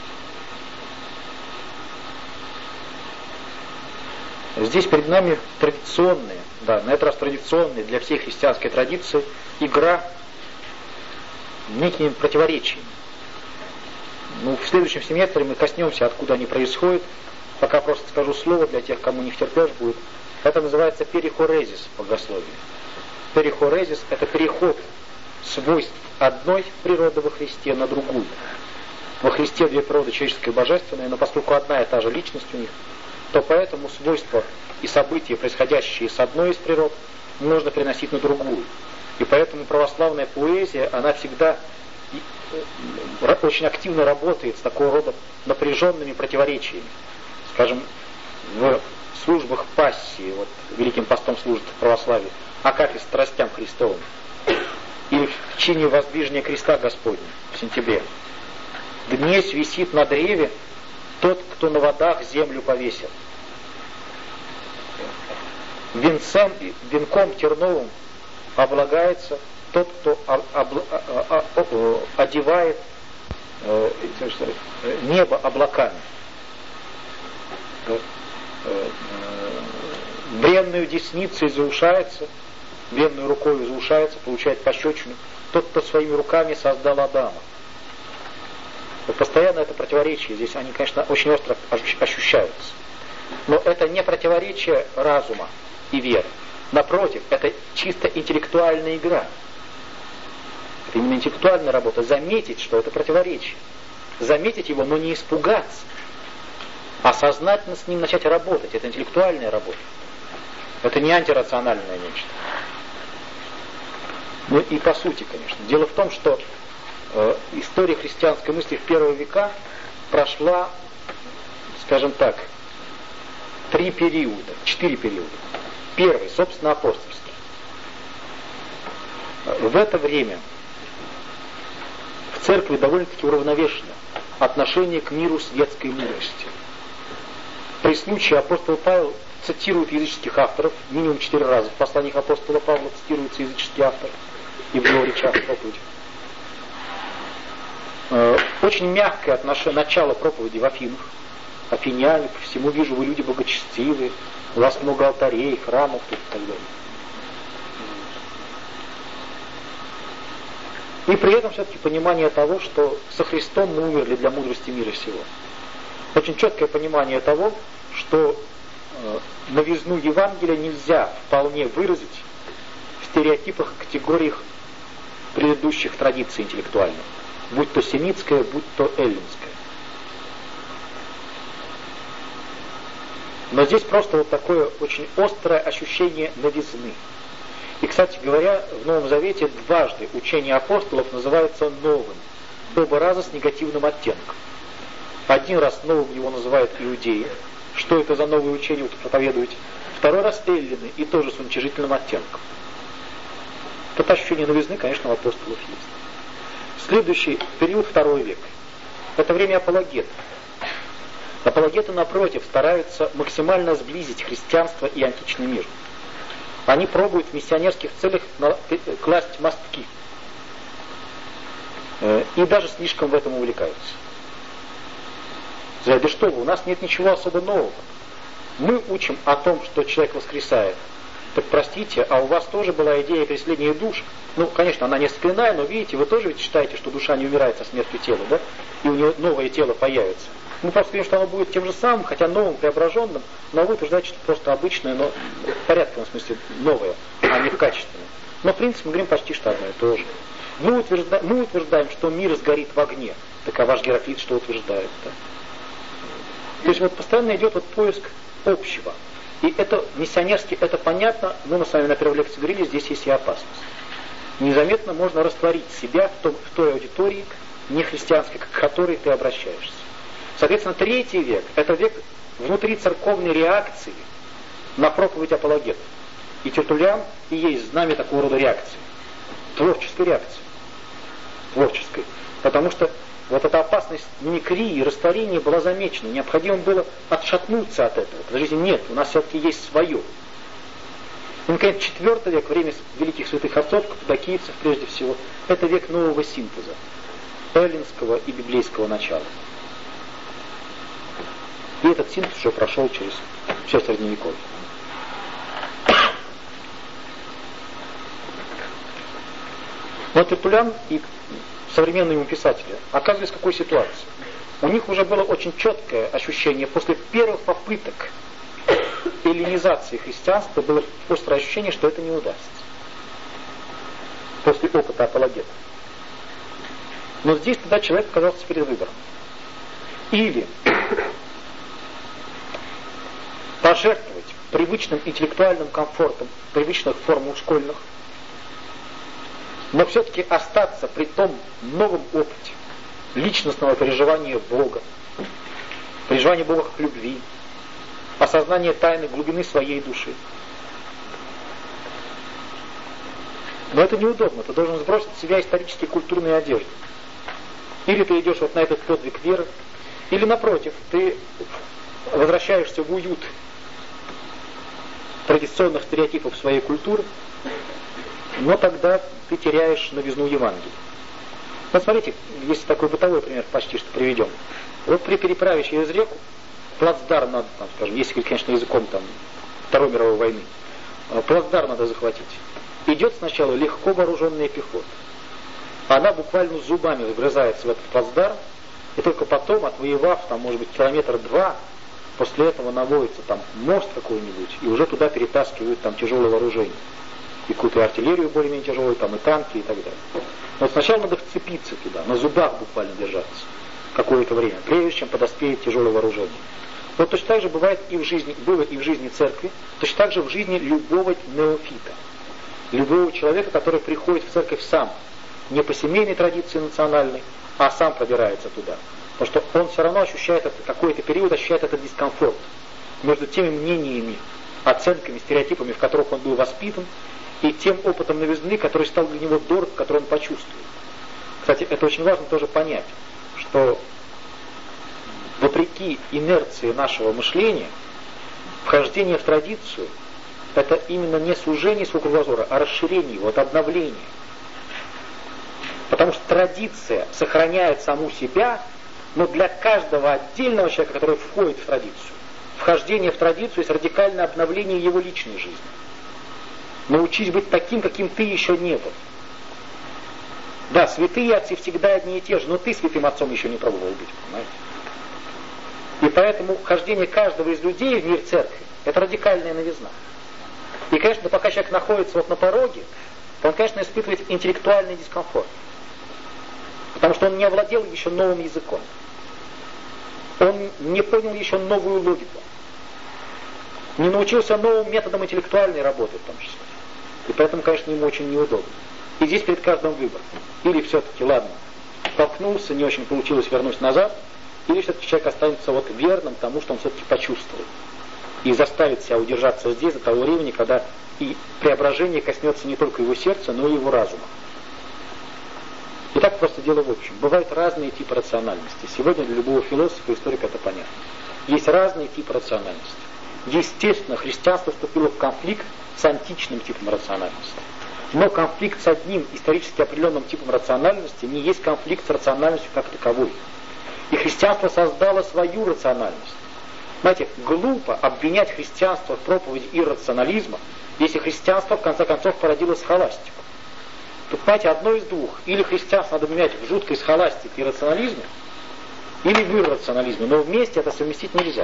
Здесь перед нами традиционная, да, на этот раз традиционная для всей христианской традиции игра некими противоречиями. В следующем семестре мы коснемся, откуда они происходят. Пока просто скажу слово для тех, кому не втерпешь будет. Это называется перихорезис в богословии. Перихорезис – это переход свойств одной природы во Христе на другую. Во Христе две природы, человеческая и божественная, но поскольку одна и та же личность у них, то поэтому свойства и события, происходящие с одной из природ, можно переносить на другую. И поэтому православная поэзия, она всегда очень активно работает с такого рода напряженными противоречиями. Скажем, в службах пассии, вот Великим постом служит в православии, а как и страстям Христовым. Или в чине воздвижения креста Господня в сентябре. Днесь висит на древе тот, кто на водах землю повесил. Венком терновым облагается тот, кто одевает небо облаками. Бренную десницей заушается, бренную рукой заушается, получает пощечину тот, кто своими руками создал Адама. Вот постоянно это противоречие. Здесь они, конечно, очень остро ощущаются. Но это не противоречие разума и веры. Напротив, это чисто интеллектуальная игра. Это именно интеллектуальная работа. Заметить, что это противоречие. Заметить его, но не испугаться. А сознательно с ним начать работать. Это интеллектуальная работа. Это не антирациональное нечто. Ну и по сути, конечно. Дело в том, что история христианской мысли в первые века прошла, скажем так, 4 периода. Первый, собственно, апостольский. В это время в церкви довольно-таки уравновешено отношение к миру светской мудрости. При случае апостол Павел цитирует языческих авторов, минимум 4 раза в посланиях апостола Павла цитируется языческий автор и в его речах проповеди. Очень мягкое начало проповеди в Афинах. Афиняне, по всему вижу, вы люди благочестивые, у вас много алтарей, храмов тут и так далее. И при этом все-таки понимание того, что со Христом мы умерли для мудрости мира всего. Очень четкое понимание того, что новизну Евангелия нельзя вполне выразить в стереотипах и категориях предыдущих традиций интеллектуальных, будь то семитская, будь то эллинская. Но здесь просто вот такое очень острое ощущение новизны. И, кстати говоря, в Новом Завете дважды учение апостолов называется новым, оба раза с негативным оттенком. Один раз новым его называют иудеи. Что это за новое учение вы проповедуете? Второй раз эллины, и тоже с уничижительным оттенком. Это ощущение новизны, конечно, у апостолов есть. Следующий период, 2 век. Это время апологетов. Апологеты, напротив, стараются максимально сблизить христианство и античный мир. Они пробуют в миссионерских целях класть мостки. И даже слишком в этом увлекаются. Да что вы, у нас нет ничего особо нового. Мы учим о том, что человек воскресает. Так простите, а у вас тоже была идея преследования душ. Ну, конечно, она несколько иная, но видите, вы тоже ведь считаете, что душа не умирает со смертью тела, да? И у нее новое тело появится. Мы просто говорим, что оно будет тем же самым, хотя новым, преображенным, но вы утверждаете, что просто обычное, но в порядковом смысле новое, а не в качественном. Но в принципе мы говорим почти что одно и то же. Мы утверждаем, что мир сгорит в огне. Так а ваш Герофит что утверждает? Да? То есть вот постоянно идет вот поиск общего. И это миссионерски, это понятно, но мы с вами на первой лекции говорили, здесь есть и опасность. Незаметно можно растворить себя в той аудитории нехристианской, к которой ты обращаешься. Соответственно, 3 век – это век внутрицерковной реакции на проповедь апологетов. И Тертуллиан и есть знамя такого рода реакции. Творческой реакции. Творческой. Потому что вот эта опасность мимикрии и растворения была замечена. Необходимо было отшатнуться от этого. Подождите, нет, у нас все-таки есть свое. И, наконец, IV век, время великих святых отцов, каппадокийцев прежде всего, это век нового синтеза, эллинского и библейского начала. И этот синтез уже прошел через все Средневековье. Но Тертуллиан и современные ему писатели оказывались в какой ситуации? У них уже было очень четкое ощущение, после первых попыток эллинизации христианства было острое ощущение, что это не удастся. После опыта апологета. Но здесь тогда человек оказался перед выбором. Или пожертвовать привычным интеллектуальным комфортом привычных форм школьных, но все-таки остаться при том новом опыте личностного переживания Бога, переживания Бога как любви, осознания тайны глубины своей души. Но это неудобно, ты должен сбросить с себя исторические культурные одежды. Или ты идешь вот на этот подвиг веры, или напротив, ты возвращаешься в уют традиционных стереотипов своей культуры, но тогда ты теряешь новизну Евангелия. Вот смотрите, есть такой бытовой пример, почти что приведем. Вот при переправе через реку, плацдарм надо, там, скажем, если, конечно, языком там, Второй мировой войны, плацдарм надо захватить. Идет сначала легко вооруженная пехота. Она буквально зубами вгрызается в этот плацдарм, и только потом, отвоевав, там, может быть, километр-два, после этого наводится там мост какой-нибудь, и уже туда перетаскивают там тяжелое вооружение. И какую-то артиллерию более-менее тяжелую, там и танки и так далее. Но вот сначала надо вцепиться туда, на зубах буквально держаться какое-то время, прежде чем подоспеет тяжелое вооружение. Вот точно так же бывает и в жизни, было и в жизни церкви, точно так же в жизни любого неофита, любого человека, который приходит в церковь сам, не по семейной традиции национальной, а сам пробирается туда. Потому что он все равно ощущает какой-то период, ощущает этот дискомфорт между теми мнениями, оценками, стереотипами, в которых он был воспитан, и тем опытом новизны, который стал для него дорог, который он почувствовал. Кстати, это очень важно тоже понять, что вопреки инерции нашего мышления, вхождение в традицию – это именно не сужение своего кругозора, а расширение его, это обновление. Потому что традиция сохраняет саму себя, но для каждого отдельного человека, который входит в традицию, вхождение в традицию есть радикальное обновление его личной жизни. Научись быть таким, каким ты еще не был. Да, святые отцы всегда одни и те же, но ты святым отцом еще не пробовал быть, понимаете? И поэтому хождение каждого из людей в мир церкви – это радикальная новизна. И, конечно, пока человек находится вот на пороге, то он, конечно, испытывает интеллектуальный дискомфорт. Потому что он не овладел еще новым языком. Он не понял еще новую логику. Не научился новым методам интеллектуальной работы в том числе. И поэтому, конечно, ему очень неудобно. И здесь перед каждым выбор. Или все-таки, ладно, столкнулся, не очень получилось вернусь назад, или все-таки человек останется вот верным тому, что он все-таки почувствовал. И заставит себя удержаться здесь до того времени, когда и преображение коснется не только его сердца, но и его разума. И так просто дело в общем. Бывают разные типы рациональности. Сегодня для любого философа и историка это понятно. Есть разные типы рациональности. Естественно, христианство вступило в конфликт с античным типом рациональности. Но конфликт с одним исторически определенным типом рациональности не есть конфликт с рациональностью как таковой. И христианство создало свою рациональность. Знаете, глупо обвинять христианство в проповеди иррационализма, если христианство в конце концов породило схоластику. Тут, понимаете, одно из двух. Или христианство надо менять в жуткой схоластике и рационализме, или в иррационализме. Но вместе это совместить нельзя.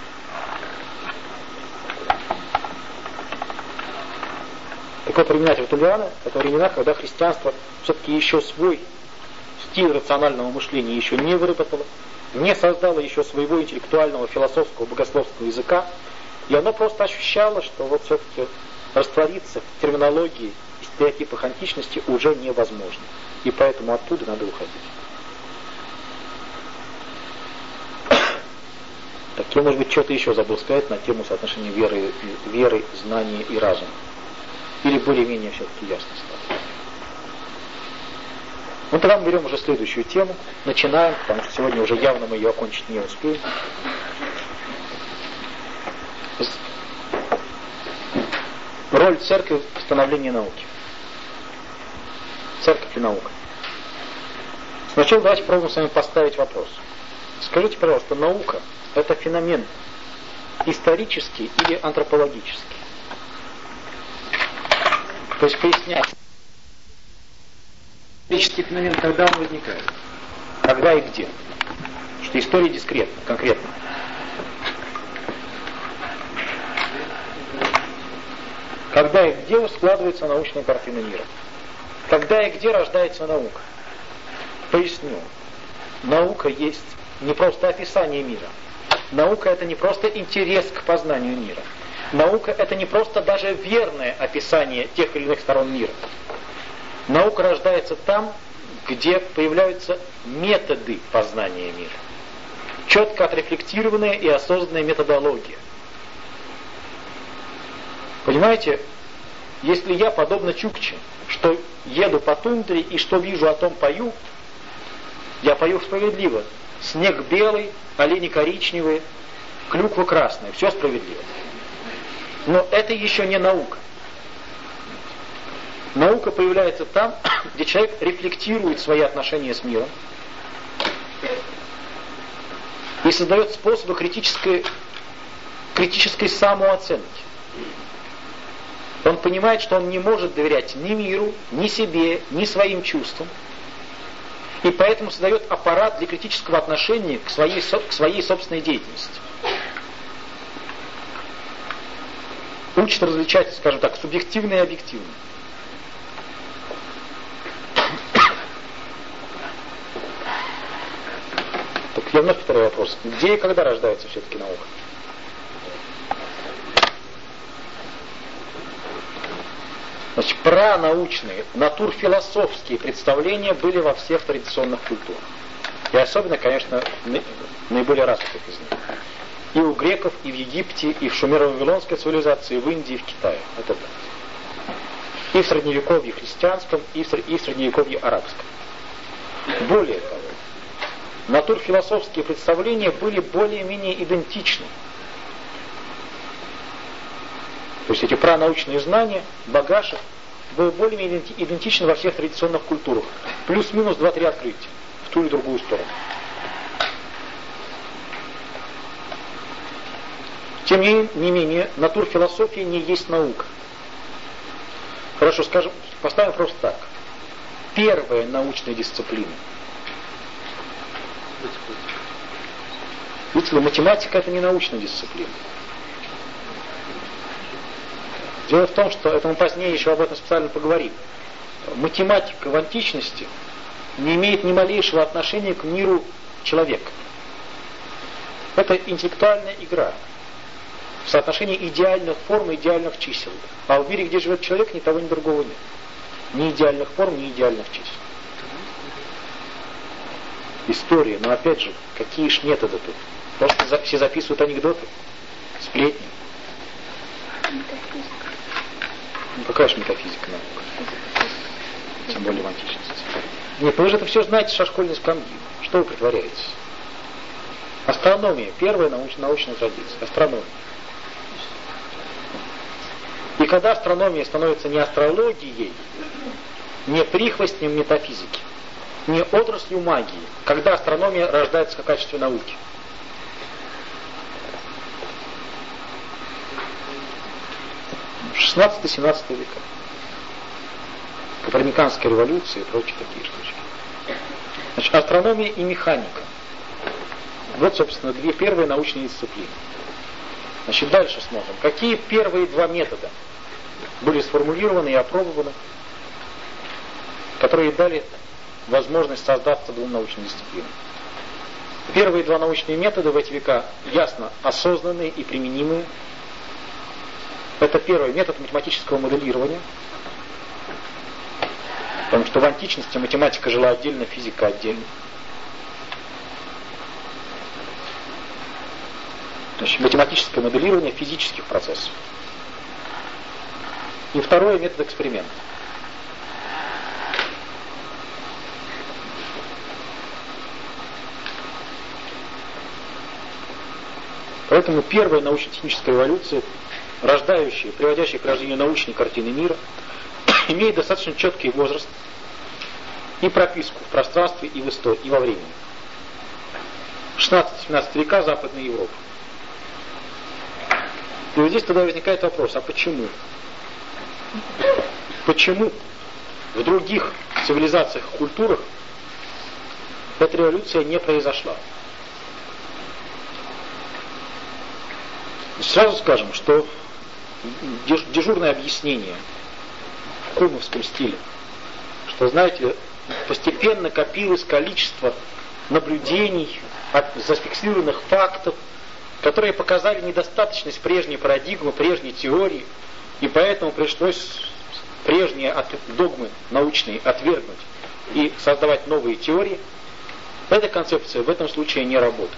Так вот, времена Тертуллиана, это времена, когда христианство все-таки еще свой стиль рационального мышления еще не выработало, не создало еще своего интеллектуального, философского, богословского языка, и оно просто ощущало, что вот все-таки раствориться в терминологии и стереотипах античности уже невозможно. И поэтому оттуда надо уходить. Так, я, может быть, что-то еще забыл сказать на тему соотношения веры, знания и разума. Или более-менее все-таки ясно стало. Ну, тогда мы берем уже следующую тему. Начинаем, потому что сегодня уже явно мы ее окончить не успеем. Роль церкви в становлении науки. Церковь и наука. Сначала давайте попробуем с вами поставить вопрос. Скажите, пожалуйста, наука – это феномен исторический или антропологический? То есть поясняю. Исторический феномен, когда он возникает? Когда и где? Что история дискретна, конкретно. Когда и где складывается научная картина мира? Когда и где рождается наука? Поясню. Наука есть не просто описание мира. Наука — это не просто интерес к познанию мира. Наука — это не просто даже верное описание тех или иных сторон мира. Наука рождается там, где появляются методы познания мира. Четко отрефлектированная и осознанная методология. Понимаете, если я, подобно Чукче, что еду по тундре и что вижу, о том пою, я пою справедливо. Снег белый, олени коричневые, клюква красная. Все справедливо. Но это еще не наука. Наука появляется там, где человек рефлектирует свои отношения с миром и создает способы критической самооценки. Он понимает, что он не может доверять ни миру, ни себе, ни своим чувствам. И поэтому создает аппарат для критического отношения к своей собственной деятельности. Учит различать, скажем так, субъективное и объективное. Так я вновь повторяю вопрос. Где и когда рождается все-таки наука? Значит, пранаучные, натурфилософские представления были во всех традиционных культурах. И особенно, конечно, наиболее развитых из них. И у греков, и в Египте, и в шумеро-вавилонской цивилизации, и в Индии, и в Китае. Это да. И в средневековье христианском, и в средневековье арабском. Более того, натурфилософские представления были более-менее идентичны. То есть эти пранаучные знания, багаж был более-менее идентичен во всех традиционных культурах. Плюс-минус 2-3 открытия в ту или другую сторону. Тем не менее, натурфилософия не есть наука. Хорошо, скажем, поставим просто так. Первая научная дисциплина. Видите ли, математика — это не научная дисциплина. Дело в том, что это мы позднее еще об этом специально поговорим. Математика в античности не имеет ни малейшего отношения к миру человека. Это интеллектуальная игра в соотношении идеальных форм и идеальных чисел. А в мире, где живет человек, ни того, ни другого нет. Ни идеальных форм, ни идеальных чисел. История, но опять же, какие ж методы тут? Просто все записывают анекдоты, сплетни. Ну какая же метафизика наука? Тем более в античности. Нет, вы же это все знаете со школьной скамьи. Что вы притворяетесь? Астрономия. Первая научная традиция. Астрономия. И когда астрономия становится не астрологией, не прихвостнем метафизики, не отраслью магии, когда астрономия рождается как качестве науки. В 16-17 века. Коперниканская революция и прочие такие штучки. Значит, астрономия и механика. Вот, собственно, две первые научные дисциплины. Значит, дальше смотрим. Какие первые два метода были сформулированы и опробованы, которые дали возможность создаться двум научным дисциплинам. Первые два научные метода в эти века ясно осознанные и применимые. Это первый метод математического моделирования, потому что в античности математика жила отдельно, физика отдельно. Значит, математическое моделирование физических процессов. И второй метод эксперимента. Поэтому первая научно-техническая революция рождающие, приводящие к рождению научной картины мира, имеет достаточно четкий возраст и прописку в пространстве и в истории, и во времени. 16-17 века Западной Европы. И вот здесь тогда возникает вопрос, а почему? Почему в других цивилизациях и культурах эта революция не произошла? Сразу скажем, что дежурное объяснение в кумовском стиле, что, знаете, постепенно копилось количество наблюдений, зафиксированных фактов, которые показали недостаточность прежней парадигмы, прежней теории, и поэтому пришлось прежние догмы научные отвергнуть и создавать новые теории. Эта концепция в этом случае не работает.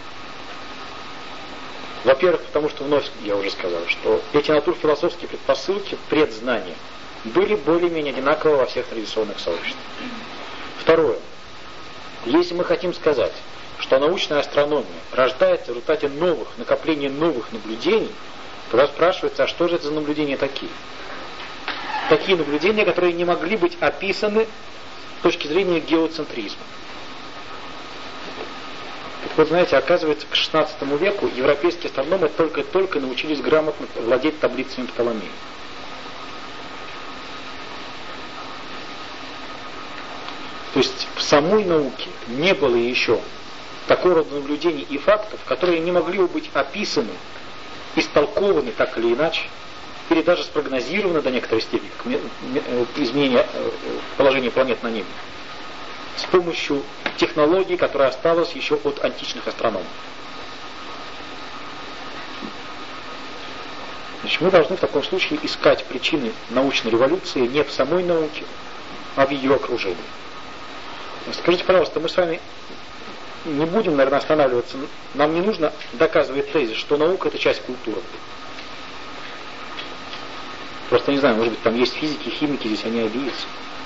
Во-первых, потому что вновь я уже сказал, что эти натурфилософские предпосылки, предзнания, были более-менее одинаковы во всех традиционных сообществах. Второе. Если мы хотим сказать, что научная астрономия рождается в результате накопления новых наблюдений, тогда спрашивается, а что же это за наблюдения такие? Такие наблюдения, которые не могли быть описаны с точки зрения геоцентризма. Так вот, знаете, оказывается, к XVI веку европейские астрономы только научились грамотно владеть таблицами Птоломея. То есть в самой науке не было еще такого рода наблюдений и фактов, которые не могли бы быть описаны, истолкованы так или иначе, или даже спрогнозированы до некоторой степени, изменения положения планет на небе, с помощью технологий, которая осталась еще от античных астрономов. Значит, мы должны в таком случае искать причины научной революции не в самой науке, а в ее окружении. Скажите, пожалуйста, мы с вами не будем, наверное, останавливаться. Нам не нужно доказывать тезис, что наука — это часть культуры. Просто не знаю, может быть, там есть физики, химики, здесь они обидятся.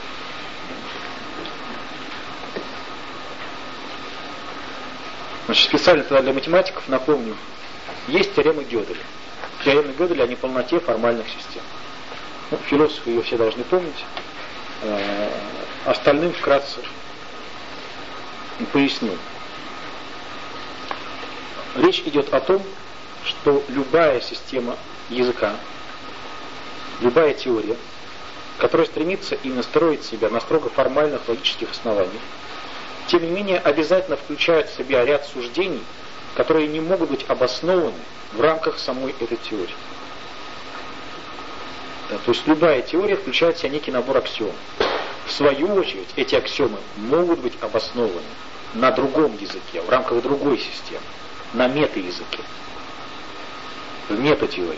Значит, специально тогда для математиков напомню, есть теорема Гёделя. Теорема Гёделя о неполноте формальных систем. Ну, философы ее все должны помнить. Остальным вкратце поясню. Речь идет о том, что любая система языка, любая теория, которая стремится именно строить себя на строго формальных логических основаниях, тем не менее обязательно включает в себя ряд суждений, которые не могут быть обоснованы в рамках самой этой теории. Да, то есть любая теория включает в себя некий набор аксиом. В свою очередь, эти аксиомы могут быть обоснованы на другом языке, в рамках другой системы, на метаязыке, в метатеории.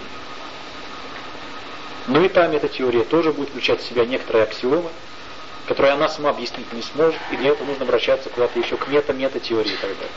Но и та метатеория тоже будет включать в себя некоторые аксиомы, которые она сама объяснить не сможет, и для этого нужно обращаться куда-то еще к метатеории и так далее.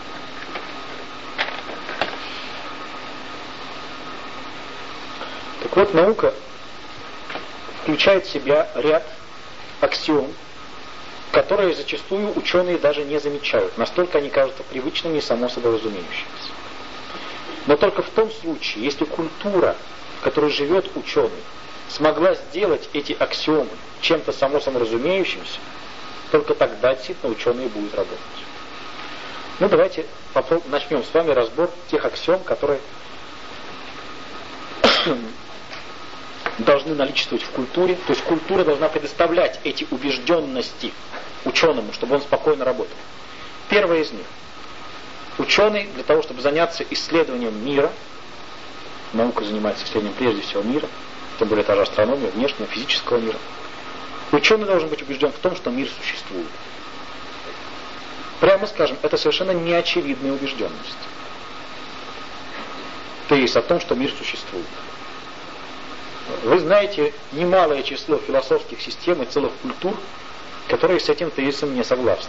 Так вот, наука включает в себя ряд аксиом, которые зачастую ученые даже не замечают. Настолько они кажутся привычными и само собой разумеющимися. Но только в том случае, если культура, в которой живет ученый, смогла сделать эти аксиомы чем-то само собой разумеющимся, только тогда действительно ученые будут работать. Ну, давайте начнем с вами разбор тех аксиом, которые должны наличествовать в культуре. То есть культура должна предоставлять эти убежденности ученому, чтобы он спокойно работал. Первое из них. Ученый для того, чтобы заняться исследованием мира, наука занимается исследованием прежде всего мира, тем более та же астрономия, внешнего, физического мира. Ученый должен быть убежден в том, что мир существует. Прямо скажем, это совершенно неочевидная убежденность. Тезис о том, что мир существует. Вы знаете немалое число философских систем и целых культур, которые с этим тезисом не согласны.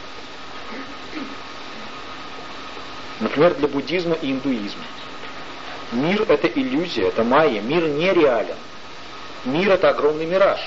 Например, для буддизма и индуизма. Мир — это иллюзия, это майя, мир нереален. Мир — это огромный мираж.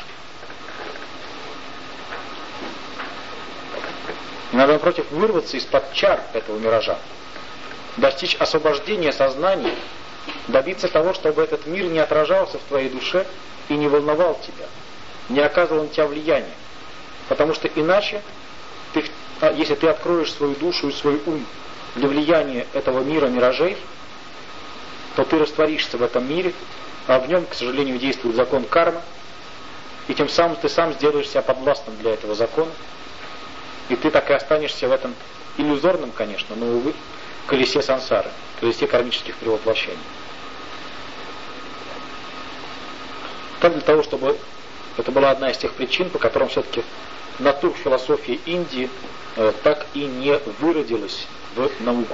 Надо, напротив, вырваться из-под чар этого миража, достичь освобождения сознания Добиться того, чтобы этот мир не отражался в твоей душе и не волновал тебя, не оказывал на тебя влияния. Потому что иначе, если ты откроешь свою душу и свой ум для влияния этого мира миражей, то ты растворишься в этом мире, а в нем, к сожалению, действует закон кармы, и тем самым ты сам сделаешь себя подвластным для этого закона, и ты так и останешься в этом иллюзорном, конечно, но, увы, колесе сансары, колесе кармических превоплощений. Так для того, чтобы это была одна из тех причин, по которым все-таки натурфилософия Индии так и не выродилась в науку.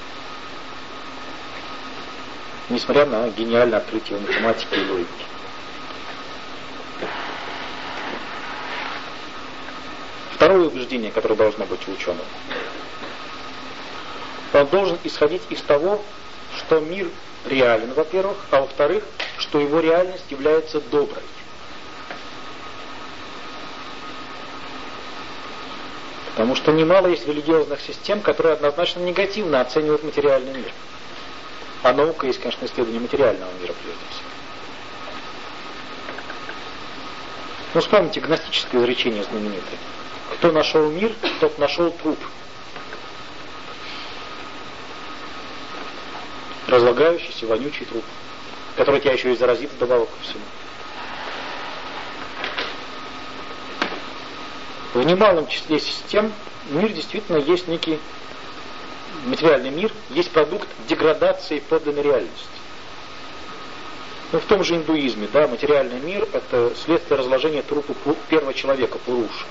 Несмотря на гениальное открытие математики и логики. Второе убеждение, которое должно быть у ученого. Он должен исходить из того, что мир реален, во-первых, а во-вторых, что его реальность является доброй. Потому что немало есть религиозных систем, которые однозначно негативно оценивают материальный мир. А наука есть, конечно, исследование материального мира прежде всего. Ну, вспомните гностическое изречение знаменитое. Кто нашел мир, тот нашел труп. Разлагающийся, вонючий труп, который тебя еще и заразит вдобавок ко всему. В немалом числе систем мир действительно есть некий материальный мир, есть продукт деградации подлинной реальности. Ну, в том же индуизме, да, материальный мир — это следствие разложения трупа первого человека, Пуруши.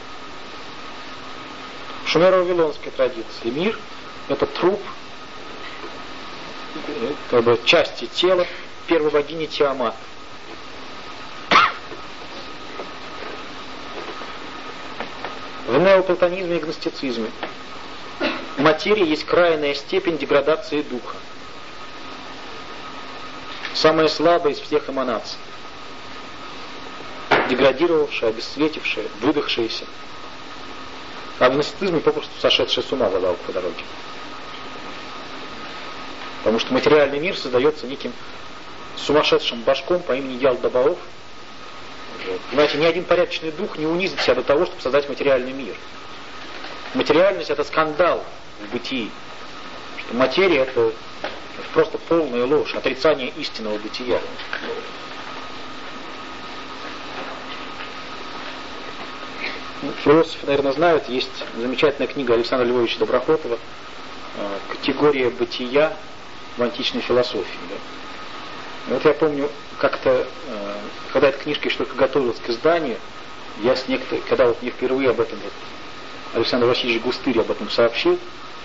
В шумеро-вавилонской традиции мир — это труп, как бы части тела первой богини Тиамат. В неоплатонизме и гностицизме материя есть крайняя степень деградации духа. Самая слабая из всех эманаций. Деградировавшая, обесцветившая, выдохшаяся. А в гностицизме попросту сошедшая с ума водал по дороге. Потому что материальный мир создается неким сумасшедшим башком по имени Ялдабаов. Понимаете, ни один порядочный дух не унизит себя до того, чтобы создать материальный мир. Материальность — это скандал в бытии. Что материя — это просто полная ложь, отрицание истинного бытия. Философы, наверное, знают, есть замечательная книга Александра Львовича Доброхотова «Категория бытия в античной философии». Да? Вот я помню, как-то, когда эта книжка еще только готовилась к изданию, когда вот мне впервые об этом Александр Васильевич Густырь об этом сообщил,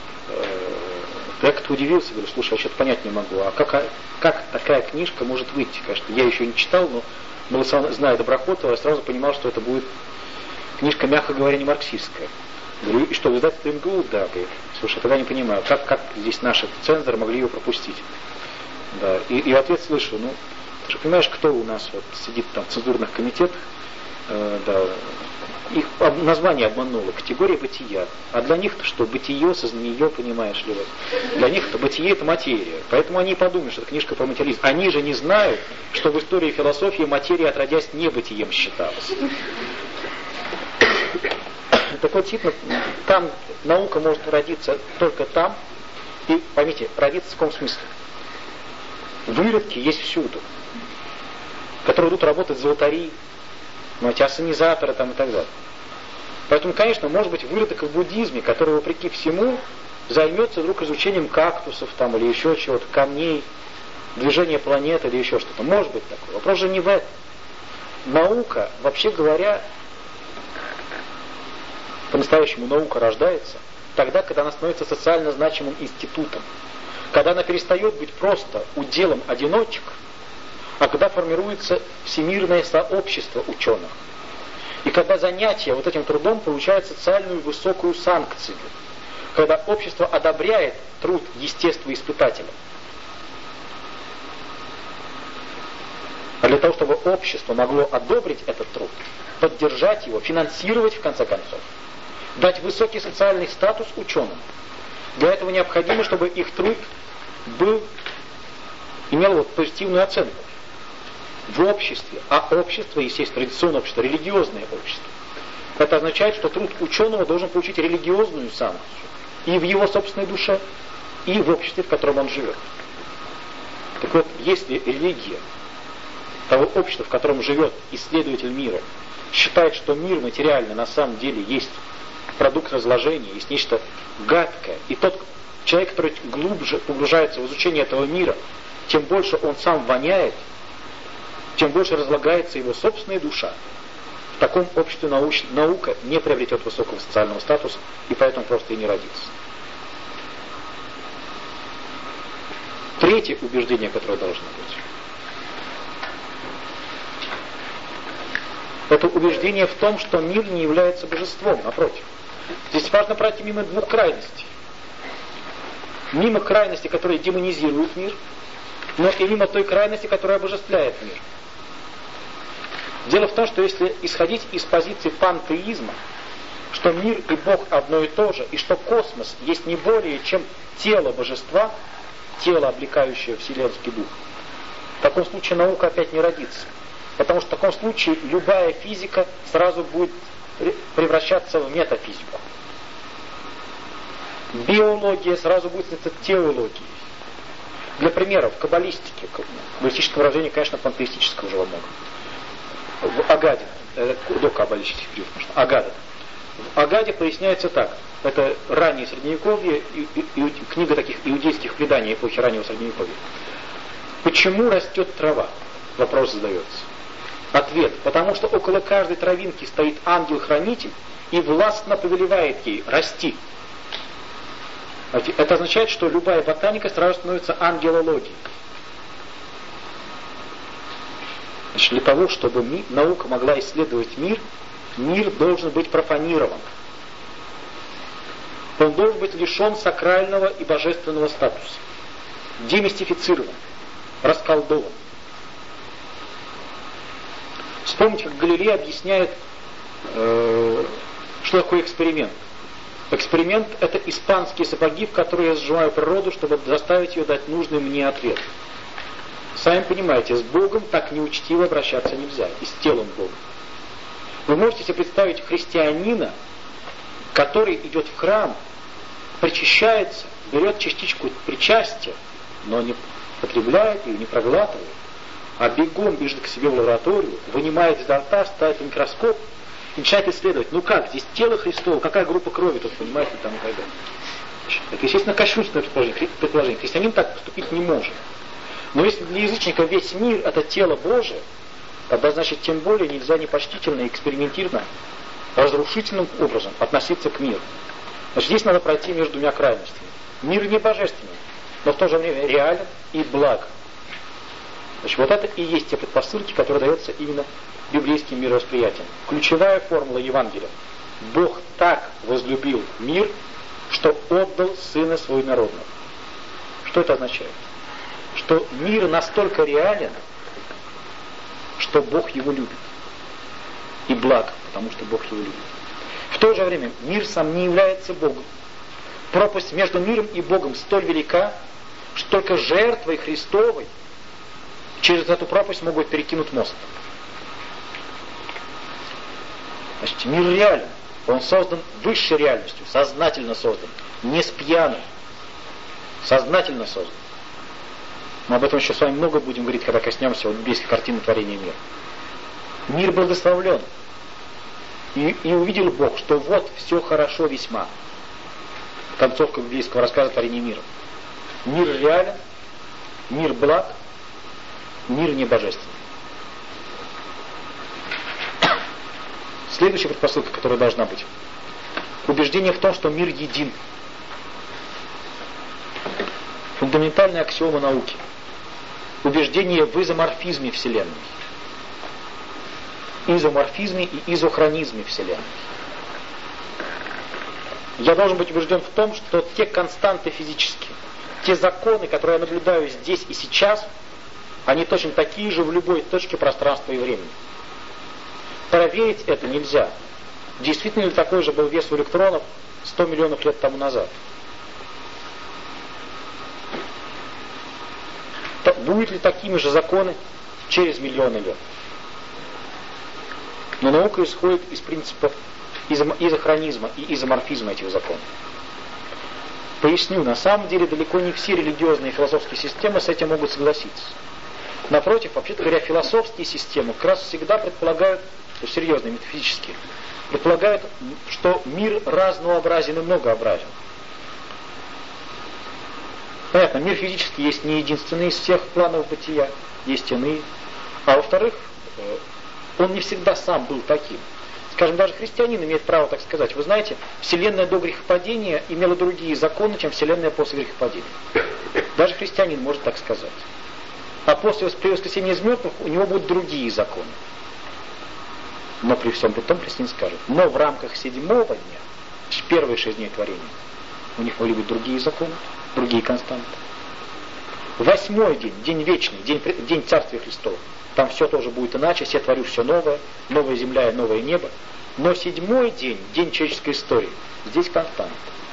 я как-то удивился, говорю, слушай, я что-то понять не могу, а как такая книжка может выйти? Конечно, я еще не читал, но зная Доброхотова, я сразу понимал, что это будет книжка, мягко говоря, не марксистская. Говорю, и что, вы издательство МГУ? Да, говорю, слушай, я тогда не понимаю, как здесь наши цензоры могли ее пропустить? Да, и в ответ слышу, ну, ты же понимаешь, кто у нас вот сидит там в цензурных комитетах, да, их название обмануло, категория бытия. А для них-то что, бытие, сознание, понимаешь ли, вот. Для них-то бытие — это материя. Поэтому они подумают, что это книжка про материализм. Они же не знают, что в истории философии материя, отродясь, не бытием считалась. Так вот, действительно, там наука может родиться только там, и, поймите, родиться в каком смысле? Выродки есть всюду, которые идут работать за лотари, ассенизаторы там и так далее. Поэтому, конечно, может быть выродок в буддизме, который, вопреки всему, займется вдруг изучением кактусов там, или еще чего-то, камней, движения планеты или еще что-то. Может быть такое. Вопрос же не в этом. Наука, вообще говоря, по-настоящему наука рождается тогда, когда она становится социально значимым институтом. Когда она перестает быть просто уделом одиночек, а когда формируется всемирное сообщество ученых. И когда занятие вот этим трудом получает социальную высокую санкцию. Когда общество одобряет труд естествоиспытателя. А для того, чтобы общество могло одобрить этот труд, поддержать его, финансировать в конце концов, дать высокий социальный статус ученым, для этого необходимо, чтобы их труд был имело вот позитивную оценку в обществе, а общество, естественно, традиционное общество, религиозное общество. Это означает, что труд ученого должен получить религиозную санкцию и в его собственной душе, и в обществе, в котором он живет. Так вот, если религия того общества, в котором живет исследователь мира, считает, что мир материальный на самом деле есть продукт разложения, есть нечто гадкое, и тот человек, который глубже погружается в изучение этого мира, тем больше он сам воняет, тем больше разлагается его собственная душа. В таком обществе наука не приобретет высокого социального статуса, и поэтому просто и не родится. Третье убеждение, которое должно быть, это убеждение в том, что мир не является божеством, напротив. Здесь важно пройти мимо двух крайностей. Мимо крайности, которая демонизирует мир, но и мимо той крайности, которая обожествляет мир. Дело в том, что если исходить из позиции пантеизма, что мир и Бог одно и то же, и что космос есть не более, чем тело божества, тело, облекающее вселенский дух, в таком случае наука опять не родится. Потому что в таком случае любая физика сразу будет превращаться в метафизику. Биология сразу будет становиться теологией. Для примера, в каббалистике, каббалистическое выражение, конечно, пантеистическое уже во многом. В Агаде, до каббалистических периодов, Агада. В Агаде поясняется так. Это раннее Средневековье, книга таких иудейских преданий эпохи раннего Средневековья. Почему растет трава? Вопрос задается. Ответ. Потому что около каждой травинки стоит ангел-хранитель и властно повелевает ей расти. Это означает, что любая ботаника сразу становится ангелологией. Значит, для того, чтобы наука могла исследовать мир, мир должен быть профанирован. Он должен быть лишен сакрального и божественного статуса. Демистифицирован, расколдован. Вспомните, как Галилей объясняет, что такое эксперимент. Эксперимент – это испанские сапоги, в которые я сжимаю природу, чтобы заставить ее дать нужный мне ответ. Сами понимаете, с Богом так неучтиво обращаться нельзя, и с телом Бога. Вы можете себе представить христианина, который идет в храм, причащается, берет частичку причастия, но не потребляет ее, не проглатывает, а бегом бежит к себе в лабораторию, вынимает изо рта, ставит микроскоп и начинает исследовать. Ну как, здесь тело Христово, какая группа крови тут, понимаете, там и так далее. Это, естественно, кощунственное предположение. Христианин так поступить не может. Но если для язычника весь мир это тело Божие, тогда, значит, тем более нельзя непочтительно и экспериментированно, разрушительным образом относиться к миру. Значит, здесь надо пройти между двумя крайностями. Мир не божественный, но в то же время реален и благ. Значит, вот это и есть те предпосылки, которые даются именно библейским мировосприятием. Ключевая формула Евангелия. Бог так возлюбил мир, что отдал Сына Своего народного. Что это означает? Что мир настолько реален, что Бог его любит. И благ, потому что Бог его любит. В то же время мир сам не является Богом. Пропасть между миром и Богом столь велика, что только жертвой Христовой через эту пропасть могут перекинуть мост. Значит, мир реален. Он создан высшей реальностью, сознательно создан. Не с пьяну. Сознательно создан. Мы об этом еще с вами много будем говорить, когда коснемся библейской картины творения мира. Мир благословлен. И увидел Бог, что вот все хорошо весьма. Концовка библейского рассказа творения мира. Мир реален, мир благ, мир не божественный. Следующая предпосылка, которая должна быть. Убеждение в том, что мир един. Фундаментальная аксиома науки. Убеждение в изоморфизме Вселенной. Изоморфизме и изохронизме Вселенной. Я должен быть убежден в том, что те константы физические, те законы, которые я наблюдаю здесь и сейчас, они точно такие же в любой точке пространства и времени. Проверить это нельзя. Действительно ли такой же был вес у электронов 100 миллионов лет тому назад? будут ли такими же законы через миллионы лет. Но наука исходит из принципа изохронизма и изоморфизма этих законов. Поясню, на самом деле далеко не все религиозные и философские системы с этим могут согласиться. Напротив, вообще-то говоря, философские системы как раз всегда предполагают, серьезные, метафизические, предполагают, что мир разнообразен и многообразен. Понятно, мир физический есть не единственный из всех планов бытия, есть иные. А во-вторых, он не всегда сам был таким. Скажем, даже христианин имеет право так сказать. Вы знаете, Вселенная до грехопадения имела другие законы, чем Вселенная после грехопадения. Даже христианин может так сказать. А после воскресения из мертвых у него будут другие законы. Но при всем при том христианин скажет, но в рамках 7-го дня, первые 6 дней творения, у них могли быть другие законы, другие константы. 8-й день, день вечный, день Царствия Христова, там все тоже будет иначе, я творю все новое, новая земля и новое небо. Но 7-й день, день человеческой истории, здесь константа.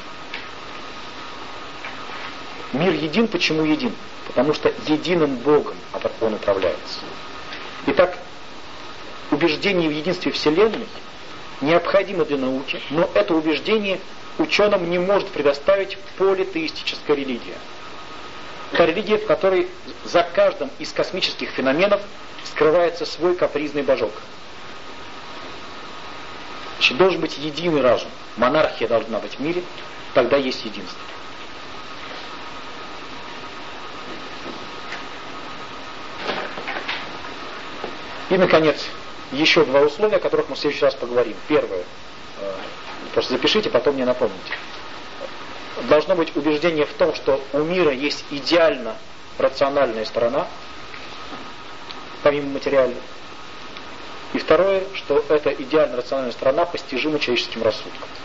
Мир един, почему един? Потому что единым Богом он управляется. Итак, убеждение в единстве Вселенной необходимо для науки, но это убеждение ученым не может предоставить политеистическая религия. Та религия, в которой за каждым из космических феноменов скрывается свой капризный божок. Значит, должен быть единый разум. Монархия должна быть в мире, тогда есть единство. И, наконец, еще 2 условия, о которых мы в следующий раз поговорим. Первое. Просто запишите, потом мне напомните. Должно быть убеждение в том, что у мира есть идеально рациональная сторона, помимо материальной. И второе, что эта идеально рациональная сторона постижима человеческим рассудком.